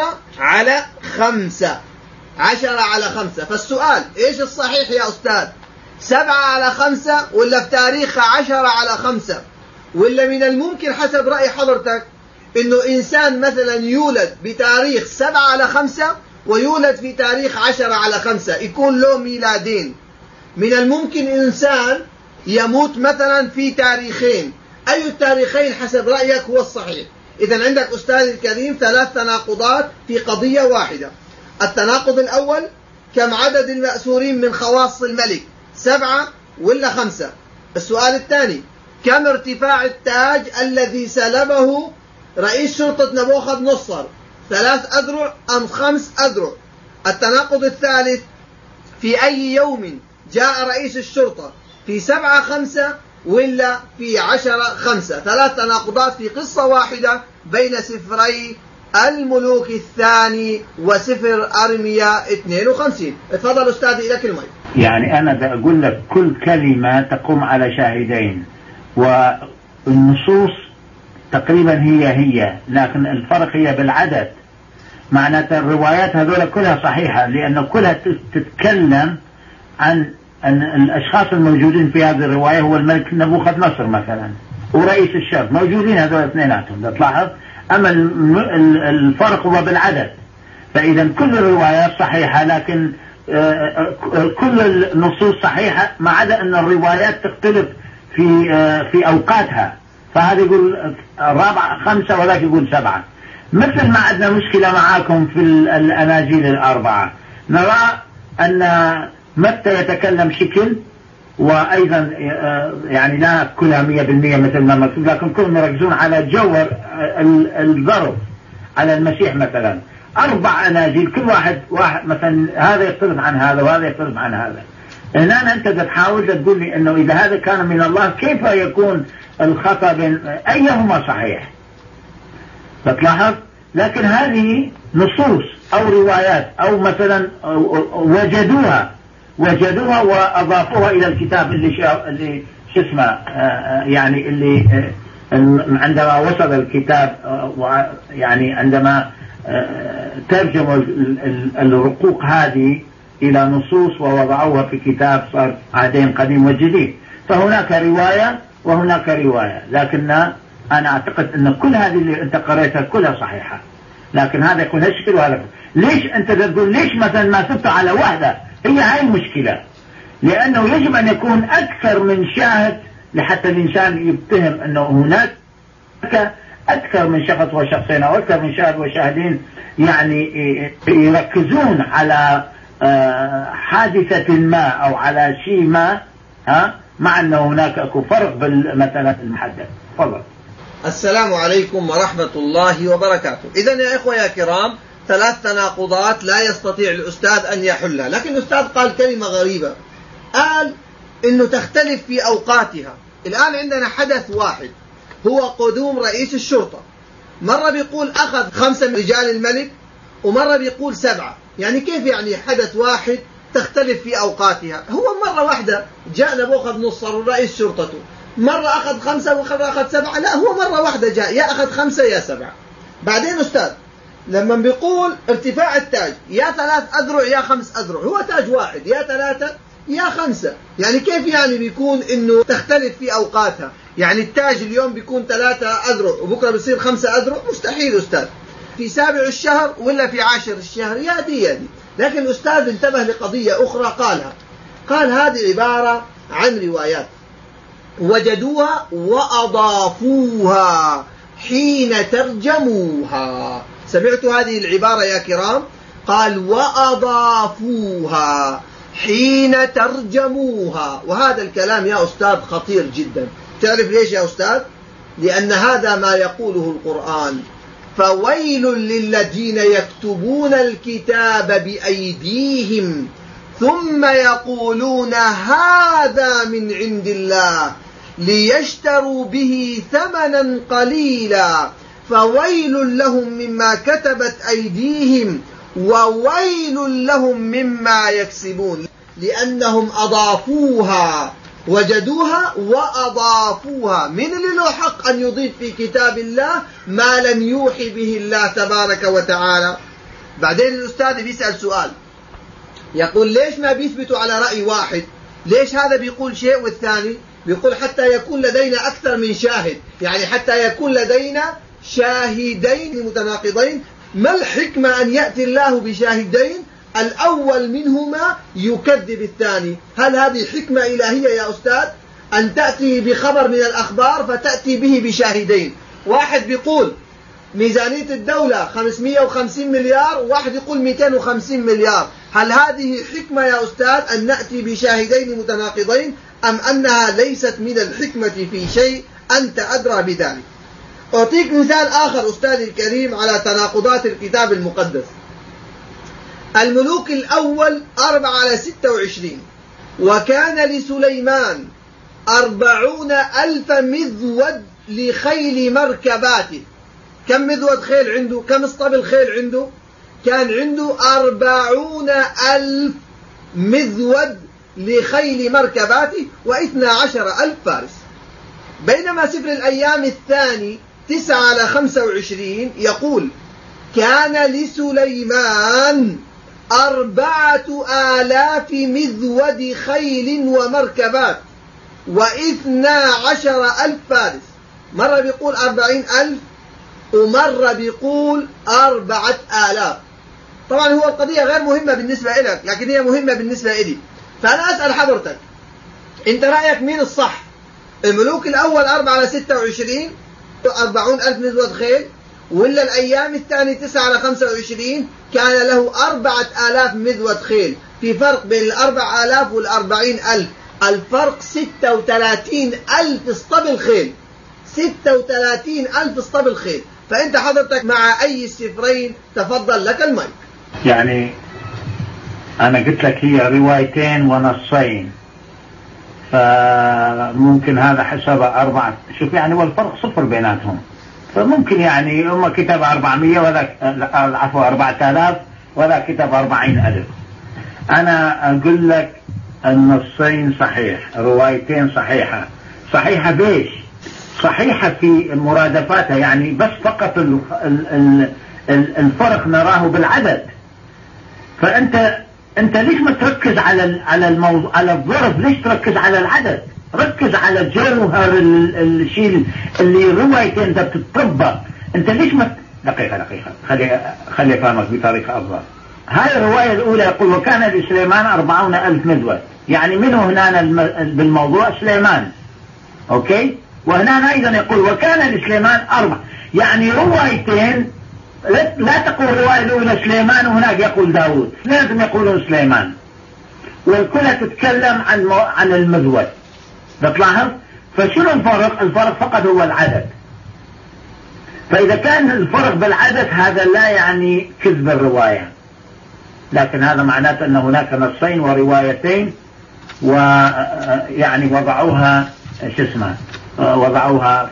10/5. 10/5. فالسؤال: إيش الصحيح يا أستاذ؟ 7/5 ولا في تاريخ 10/5؟ ولا من الممكن حسب رأي حضرتك إنه إنسان مثلا يولد بتاريخ 7/5 ويولد في تاريخ 10/5، يكون له ميلادين. من الممكن إنسان يموت مثلا في تاريخين. أي التاريخين حسب رأيك هو الصحيح؟ إذن عندك أستاذ الكريم 3 تناقضات في قضية واحدة. التناقض الأول: كم عدد المأسورين من خواص الملك؟ 7 ولا 5؟ السؤال الثاني: كم ارتفاع التاج الذي سلبه رئيس شرطة نبوخذ نصر؟ 3 أذرع أم 5 أذرع؟ التناقض الثالث: في أي يوم جاء رئيس الشرطة؟ في 7/5 ولا في 10/5؟ 3 تناقضات في قصة واحدة بين سفري الملوك الثاني وسفر أرميا 52. اتفضل أستاذي إلى كلمة. يعني أنا بقول لك كل كلمة تقوم على شاهدين، والنصوص تقريبا هي، لكن الفرق هي بالعدد. معناتها الروايات هذول كلها صحيحة، لأن كلها تتكلم عن أن الأشخاص الموجودين في هذه الرواية هو الملك نبوخذ نصر مثلا ورئيس الشرطة، موجودين هذول اثنيناتهم تلاحظ. أما الفرق هو بالعدد. فإذا كل الروايات صحيحة، لكن كل النصوص صحيحة ما عدا أن الروايات تختلف في أوقاتها، فهذا يقول 4 5 وذاك يقول 7. مثل ما عندنا مشكلة معاكم في الأناجيل ال4، نرى أن متى يتكلم شكل، وأيضا يعني لا كلها 100% مثل ما مكتوب، لكن كلهم يركزون على جوهر الظرف على المسيح. مثلا 4 أناجيل كل واحد مثلا هذا يختلف عن هذا وهذا يختلف عن هذا. هنا أنت تحاول تقول لي أنه إذا هذا كان من الله كيف يكون الخطأ بين أيهما صحيح؟ فتلاحظ، لكن هذه نصوص أو روايات أو مثلا وجدوها وأضافوها إلى الكتاب اللي شو اسمه يعني اللي عندما وصل الكتاب يعني عندما ترجموا الرقوق هذه إلى نصوص ووضعوها في كتاب صار عهدين قديم وجديد، فهناك رواية وهناك رواية. لكن أنا أعتقد أن كل هذه اللي أنت قرأتها كلها صحيحة، لكن هذا يكون هالشكل وهذا. ليش أنت تقول ليش مثلا ما ثبت على واحدة؟ هاي المشكلة، لأنه يجب أن يكون أكثر من شاهد لحتى الإنسان يتهم أنه هناك أكثر من شخص وشخصين أو أكثر من شاهد وشاهدين، يعني يركزون على حادثة ما أو على شيء ما، مع أنه هناك أكو فرق مثلا المحدث. تفضل. السلام عليكم ورحمة الله وبركاته. إذن يا إخوة يا كرام، 3 تناقضات لا يستطيع الأستاذ أن يحلها، لكن الأستاذ قال كلمة غريبة، قال إنه تختلف في أوقاتها. الآن عندنا حدث واحد هو قدوم رئيس الشرطة، مرة بيقول أخذ 5 من رجال الملك ومرة بيقول 7. يعني كيف يعني حدث واحد تختلف في أوقاتها؟ هو مرة واحدة جاء نبوخذ نصر رئيس شرطته، مرة أخذ 5 ومرة أخذ 7. لا، هو مرة واحدة جاء يا أخذ 5 يا 7. بعدين أستاذ لما بيقول ارتفاع التاج يا 3 أذرع يا 5 أذرع، هو تاج واحد يا 3 يا 5. يعني كيف يعني بيكون إنه تختلف في أوقاتها؟ يعني التاج اليوم بيكون 3 أذرع وبكرة بيصير 5 أذرع؟ مستحيل أستاذ. في 7 الشهر ولا في 10 الشهر؟ يا دي. لكن الأستاذ انتبه لقضية أخرى قالها، قال هذه عبارة عن روايات وجدوها وأضافوها حين ترجموها. سمعتوا هذه العبارة يا كرام؟ قال وأضافوها حين ترجموها. وهذا الكلام يا أستاذ خطير جدا. تعرف ليش يا أستاذ؟ لأن هذا ما يقوله القرآن: فويل للذين يكتبون الكتاب بأيديهم ثم يقولون هذا من عند الله ليشتروا به ثمنا قليلا فويل لهم مما كتبت أيديهم وويل لهم مما يكسبون. لأنهم أضافوها، وجدوها وأضافوها. من اللي له حق أن يضيف في كتاب الله ما لم يوحي به الله تبارك وتعالى؟ بعدين الأستاذ بيسأل سؤال، يقول ليش ما بيثبتوا على رأي واحد؟ ليش هذا بيقول شيء والثاني بيقول حتى يكون لدينا أكثر من شاهد؟ يعني حتى يكون لدينا شاهدين متناقضين. ما الحكمة أن يأتي الله بشاهدين الأول منهما يكذب الثاني؟ هل هذه حكمة إلهية يا أستاذ أن تأتي بخبر من الأخبار فتأتي به بشاهدين؟ واحد بيقول ميزانية الدولة 550 مليار وواحد يقول 250 مليار. هل هذه حكمة يا أستاذ أن نأتي بشاهدين متناقضين، أم أنها ليست من الحكمة في شيء؟ أنت أدرى بذلك. أعطيك مثال آخر أستاذي الكريم على تناقضات الكتاب المقدس. الملوك الأول 4/26: وكان لسليمان 40,000 مذود لخيل مركباته. كم مذود خيل عنده؟ كم اسطبل خيل عنده؟ كان عنده 40,000 مذود لخيل مركباته و12,000 فارس. بينما سفر الأيام الثاني 9/25 يقول: كان لسليمان 4,000 مذود خيل ومركبات و12,000 فارس. مرة بيقول 40,000 ومرة بيقول 4,000. طبعا هو القضية غير مهمة بالنسبة لك، لكن هي مهمة بالنسبة لي. فأنا أسأل حضرتك، أنت رأيك مين الصح؟ الملوك الأول 4/26 40,000 نزوة خيل، ولا الأيام الثاني 9/25 كان له 4,000 مذوة خيل؟ في فرق بين 4,000 وال40,000، الفرق 36,000 اسطبل خيل، 36,000 اسطبل خيل. فأنت حضرتك مع أي السفرين؟ تفضل لك المايك. يعني أنا قلت لك هي روايتين ونصين، فممكن هذا حسب 4. شوف يعني والفرق 0 بيناتهم، فممكن يعني هم كتاب 400 وذا عفوا 4,000 وذا كتاب 40,000. أنا أقول لك النصين صحيح، روايتين صحيحة بيش؟ صحيحة في مرادفاتها، يعني بس فقط الفرق نراه بالعدد. فأنت ليش ما تركز على الموضوع، على الظرف؟ ليش تركز على العدد؟ ركز على جوهر الشيء اللي روايتين انت بتطبق. انت ليش ما دقيقة خلي افهمك بطريقة افضل. هاي الرواية الاولى يقول وكان لسليمان 40,000 مذوة، يعني منه هنا بالموضوع سليمان، اوكي. وهنا ايضا يقول وكان لسليمان 4، يعني روايتين. لا تقول الرواية الأولى سليمان وهناك يقول داود، لازم يقولون سليمان، والكلها تتكلم عن المذوة. بتلاحظ؟ فشنو الفرق؟ الفرق فقط هو العدد. فإذا كان الفرق بالعدد هذا لا يعني كذب الرواية، لكن هذا معناته أن هناك نصين وروايتين، ويعني وضعوها وضعوها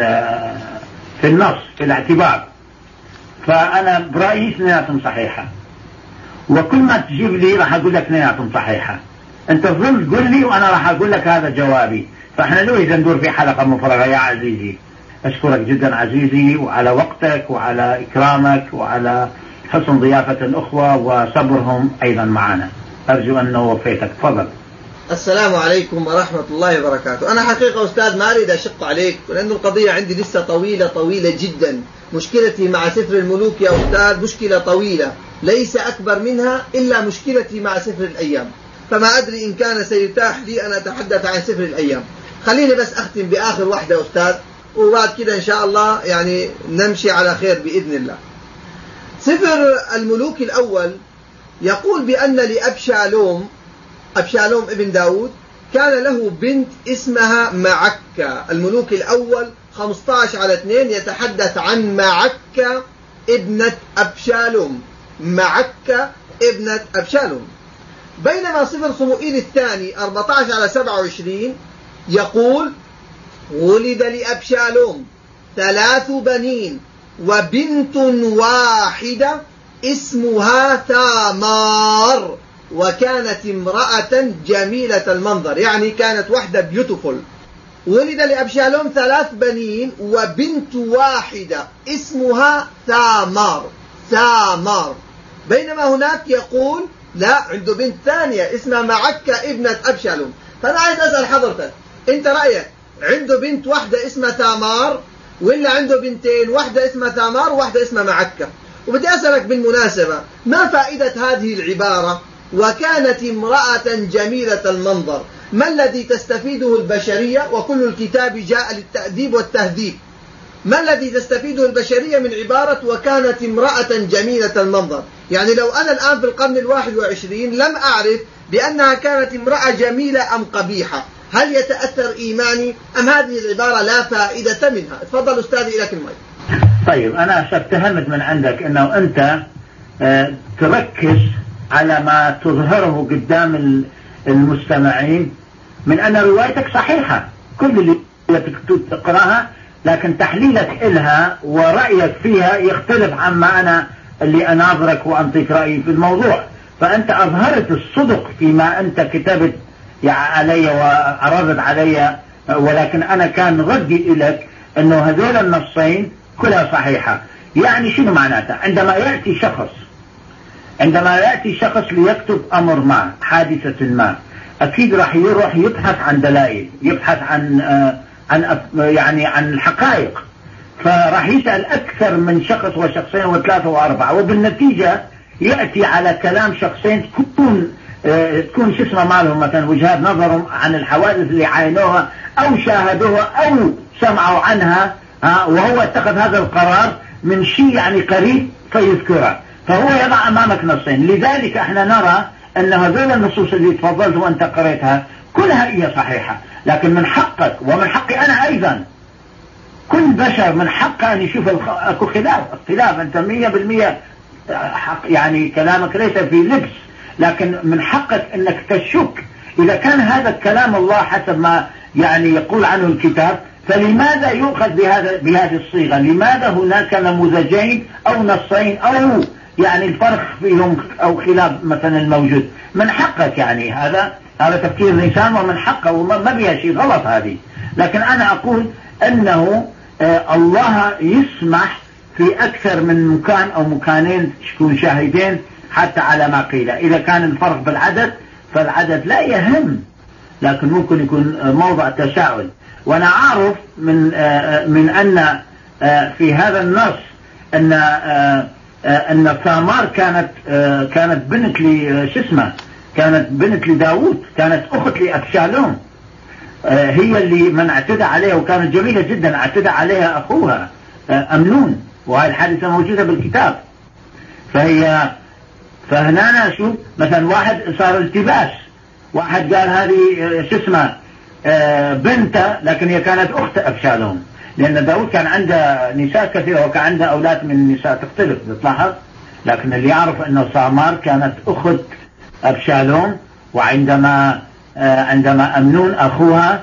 في النص في الاعتبار. فأنا برأيي اثنيناتهم صحيحة، وكل ما تجيب لي راح أقول لك اثنيناتهم صحيحة. أنت ظل قل لي وأنا راح أقول لك هذا جوابي. فإحنا لو إذا ندور في حلقة مفرغة يا عزيزي. أشكرك جدا عزيزي، وعلى وقتك وعلى إكرامك وعلى حسن ضيافة الأخوة وصبرهم أيضا معنا. أرجو أنه وفيتك. تفضل. السلام عليكم ورحمة الله وبركاته. أنا حقيقة أستاذ ما أريد أشق عليك، لأن القضية عندي لسه طويلة جدا. مشكلتي مع سفر الملوك يا أستاذ مشكلة طويلة، ليس أكبر منها إلا مشكلتي مع سفر الأيام. فما أدري إن كان سيتاح لي أن أتحدث عن سفر الأيام. خليني بس أختم بآخر واحدة أستاذ، وبعد كده إن شاء الله يعني نمشي على خير بإذن الله. سفر الملوك الأول يقول بأن لأبشالوم ابن داود كان له بنت اسمها معكة. الملوك الأول 15/2 يتحدث عن معكة ابنة أبشالوم، معكة ابنة أبشالوم. بينما سفر صموئيل الثاني 14/27 يقول ولد لأبشالوم 3 بنين وبنت واحدة اسمها ثامار، وكانت امرأة جميلة المنظر، يعني كانت واحدة بيوتيفول. ولد لأبشالوم 3 بنين وبنت واحدة اسمها ثامار. بينما هناك يقول لا، عنده بنت ثانية اسمها معكة ابنة أبشالوم. فأنا عايز أسأل حضرتك، أنت رأيك عنده بنت واحدة اسمها ثامار، ولا عنده بنتين، واحدة اسمها ثامار وواحدة اسمها معكة؟ وبدي أسألك بالمناسبة، ما فائدة هذه العبارة وكانت امرأة جميلة المنظر؟ ما الذي تستفيده البشرية؟ وكل الكتاب جاء للتأديب والتهذيب. ما الذي تستفيده البشرية من عبارة وكانت امرأة جميلة المنظر؟ يعني لو أنا الآن في القرن 21 لم أعرف بأنها كانت امرأة جميلة أم قبيحة، هل يتأثر إيماني أم هذه العبارة لا فائدة منها؟ تفضل أستاذي لك المايك. طيب أنا اتهمت من عندك أنه أنت تركز على ما تظهره قدام المستمعين من أن روايتك صحيحة، كل اللي تقراها، لكن تحليلك إلها ورأيك فيها يختلف عما أنا اللي أناظرك وأنطيك رأيي في الموضوع. فأنت أظهرت الصدق فيما أنت كتبت علي وعرضت علي، ولكن أنا كان ردي إليك أنه هذول النصين كلها صحيحة. يعني شنو معناته؟ عندما يأتي شخص ليكتب أمر ما، حادثة ما، أكيد راح يروح يبحث عن دلائل، يبحث عن الحقائق، فراح يسأل أكثر من شخص وشخصين وثلاثة وأربعة، وبالنتيجة يأتي على كلام شخصين تكون شو اسمه مالهم مثلا وجهات نظرهم عن الحوادث اللي عاينوها أو شاهدوها أو سمعوا عنها، وهو اتخذ هذا القرار من شيء يعني قريب فيذكره، فهو يضع أمامك نصين. لذلك احنا نرى أن هذول النصوص اللي تفضلت وأنت قريتها كلها هي صحيحة، لكن من حقك ومن حقي أنا أيضا، كل بشر من حقه أن يشوف أكو اختلاف. أنت 100% حق، يعني كلامك ليس في لبس، لكن من حقك أنك تشك إذا كان هذا الكلام الله حسب ما يعني يقول عنه الكتاب، فلماذا يؤخذ بهذه الصيغة؟ لماذا هناك نموذجين أو نصين أو يعني الفرق فيهم أو خلاف مثلا الموجود؟ من حقك، يعني هذا تفكير الإنسان ومن حقه وما بيها شيء غلط هذه. لكن أنا أقول أنه الله يسمح في أكثر من مكان أو مكانين تكون شاهدين حتى على ما قيل. إذا كان الفرق بالعدد فالعدد لا يهم، لكن ممكن يكون موضع تساؤل. وأنا أعرف من أن في هذا النص أن ثامار كانت بنت كانت بنت لداود، كانت أخت لأبشالوم، هي اللي من اعتدى عليها، وكانت جميلة جدا، اعتدى عليها أخوها أمنون، وهذه الحادثة موجودة بالكتاب. فهنا نشوف مثلا واحد صار التباس، واحد قال هذه شو اسمها بنته، لكن هي كانت أخت أبشالوم، لأن داود كان عنده نساء كثيرة وكان عنده أولاد من النساء تختلف بتلاحظ، لكن اللي يعرف أنه ثامار كانت أخت أبشالوم، وعندما أمنون أخوها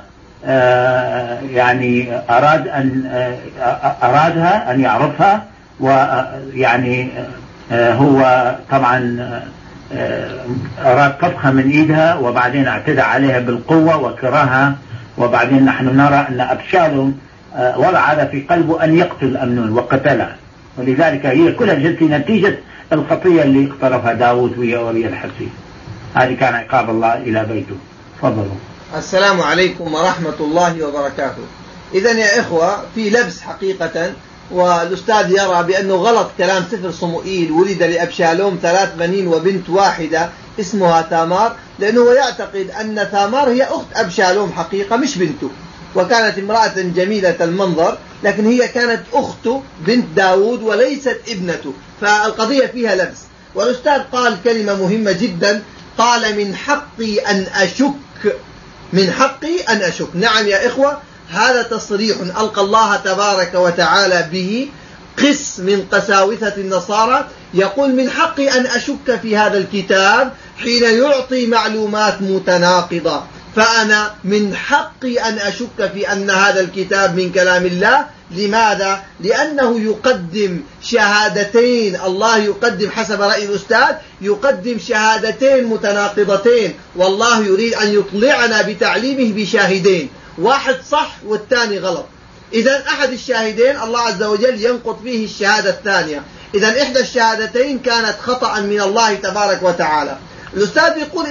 يعني أرادها أن يعرفها، ويعني هو طبعا أراد طبخها من إيدها، وبعدين اعتدى عليها بالقوة وكرهها، وبعدين نحن نرى أن أبشالوم وضع هذا في قلبه أن يقتل أمنون وقتلها، ولذلك هي كلها جت في نتيجة الخطية اللي اقترفها داود وهي وريا الحسي. هذه كان عقاب الله إلى بيته. تفضلوا. السلام عليكم ورحمة الله وبركاته. إذن يا إخوة في لبس حقيقة، والأستاذ يرى بأنه غلط كلام سفر صموئيل ولد لأبشالوم 3 بنين وبنت واحدة اسمها ثامار، لأنه يعتقد أن ثامار هي أخت أبشالوم حقيقة مش بنته، وكانت امرأة جميلة المنظر، لكن هي كانت أخته بنت داود وليست ابنته، فالقضية فيها لبس. والأستاذ قال كلمة مهمة جدا، قال من حقي أن أشك، من حقي أن أشك. نعم يا إخوة، هذا تصريح ألقى الله تبارك وتعالى به قس من قساوسة النصارى، يقول من حقي أن أشك في هذا الكتاب حين يعطي معلومات متناقضة، فأنا من حقي أن أشك في أن هذا الكتاب من كلام الله. لماذا؟ لأنه يقدم شهادتين، الله يقدم حسب رأي الأستاذ يقدم شهادتين متناقضتين، والله يريد أن يطلعنا بتعليمه بشاهدين، واحد صح والثاني غلط. إذا أحد الشاهدين الله عز وجل ينقض فيه الشهادة الثانية، إذا إحدى الشهادتين كانت خطأ من الله تبارك وتعالى. الأستاذ يقول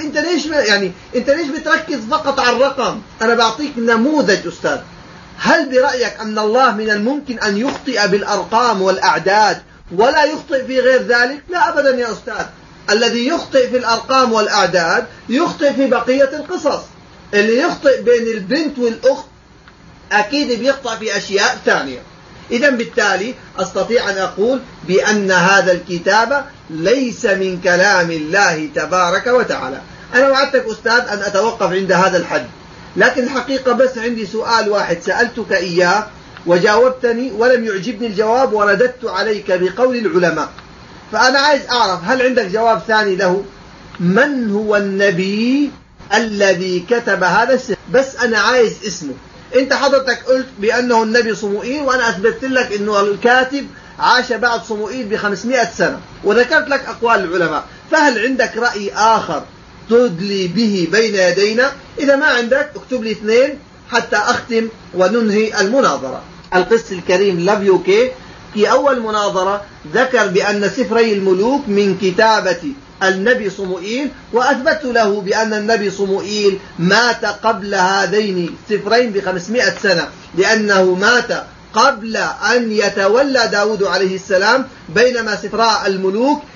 أنت ليش بتركز فقط على الرقم؟ أنا بعطيك نموذج أستاذ. هل برأيك أن الله من الممكن أن يخطئ بالأرقام والأعداد ولا يخطئ في غير ذلك؟ لا أبدا يا أستاذ، الذي يخطئ في الأرقام والأعداد يخطئ في بقية القصص. اللي يخطئ بين البنت والأخت أكيد بيخطئ في أشياء ثانية. إذا بالتالي أستطيع أن أقول بأن هذا الكتاب ليس من كلام الله تبارك وتعالى. أنا وعدتك أستاذ أن أتوقف عند هذا الحد، لكن الحقيقة بس عندي سؤال واحد سألتك إياه وجاوبتني ولم يعجبني الجواب، ورددت عليك بقول العلماء، فأنا عايز أعرف هل عندك جواب ثاني له؟ من هو النبي الذي كتب هذا السفر؟ بس أنا عايز اسمه. أنت حضرتك قلت بأنه النبي صموئيل، وأنا أثبت لك أنه الكاتب عاش بعد صموئيل ب500 سنة، وذكرت لك أقوال العلماء، فهل عندك رأي آخر تدلي به بين يدينا؟ إذا ما عندك اكتب لي 2 حتى أختم وننهي المناظرة. القس الكريم لافيوكي في أول مناظرة ذكر بأن سفري الملوك من كتابة النبي صموئيل، وأثبت له بأن النبي صموئيل مات قبل هذين السفرين ب500 سنة، لأنه مات قبل أن يتولى داود عليه السلام، بينما سفراء الملوك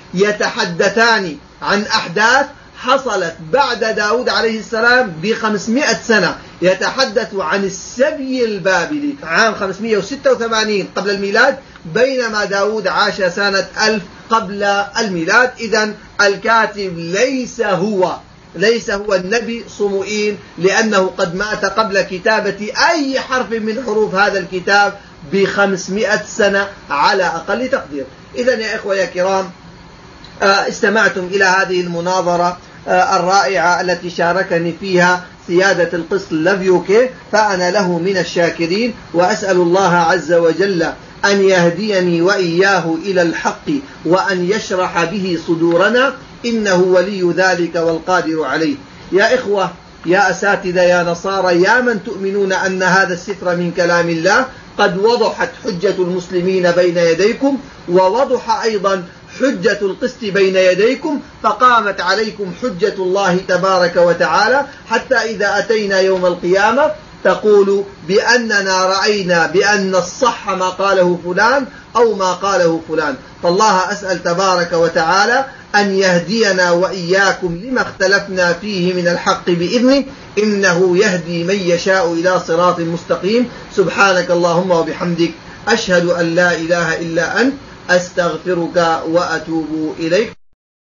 يتحدثان عن أحداث حصلت بعد داود عليه السلام ب500 سنة. يتحدث عن السبي البابلي عام 586 قبل الميلاد، بينما داود عاش سنة 1000 قبل الميلاد. إذن الكاتب ليس هو النبي صموئيل، لأنه قد مات قبل كتابة أي حرف من حروف هذا الكتاب ب500 سنة على أقل تقدير. إذن يا إخوة يا كرام، استمعتم إلى هذه المناظرة الرائعة التي شاركني فيها سيادة القس لافيوكي، فأنا له من الشاكرين، وأسأل الله عز وجل أن يهديني وإياه إلى الحق وأن يشرح به صدورنا، إنه ولي ذلك والقادر عليه. يا إخوة، يا أساتذة، يا نصارى، يا من تؤمنون أن هذا السفر من كلام الله، قد وضحت حجة المسلمين بين يديكم، ووضح أيضا حجة القسط بين يديكم، فقامت عليكم حجة الله تبارك وتعالى، حتى إذا أتينا يوم القيامة تقول بأننا رأينا بأن الصح ما قاله فلان أو ما قاله فلان. فالله أسأل تبارك وتعالى أن يهدينا وإياكم لما اختلفنا فيه من الحق بإذنه، إنه يهدي من يشاء إلى صراط مستقيم. سبحانك اللهم وبحمدك، أشهد أن لا إله إلا أنت، أستغفرك وأتوب إليك.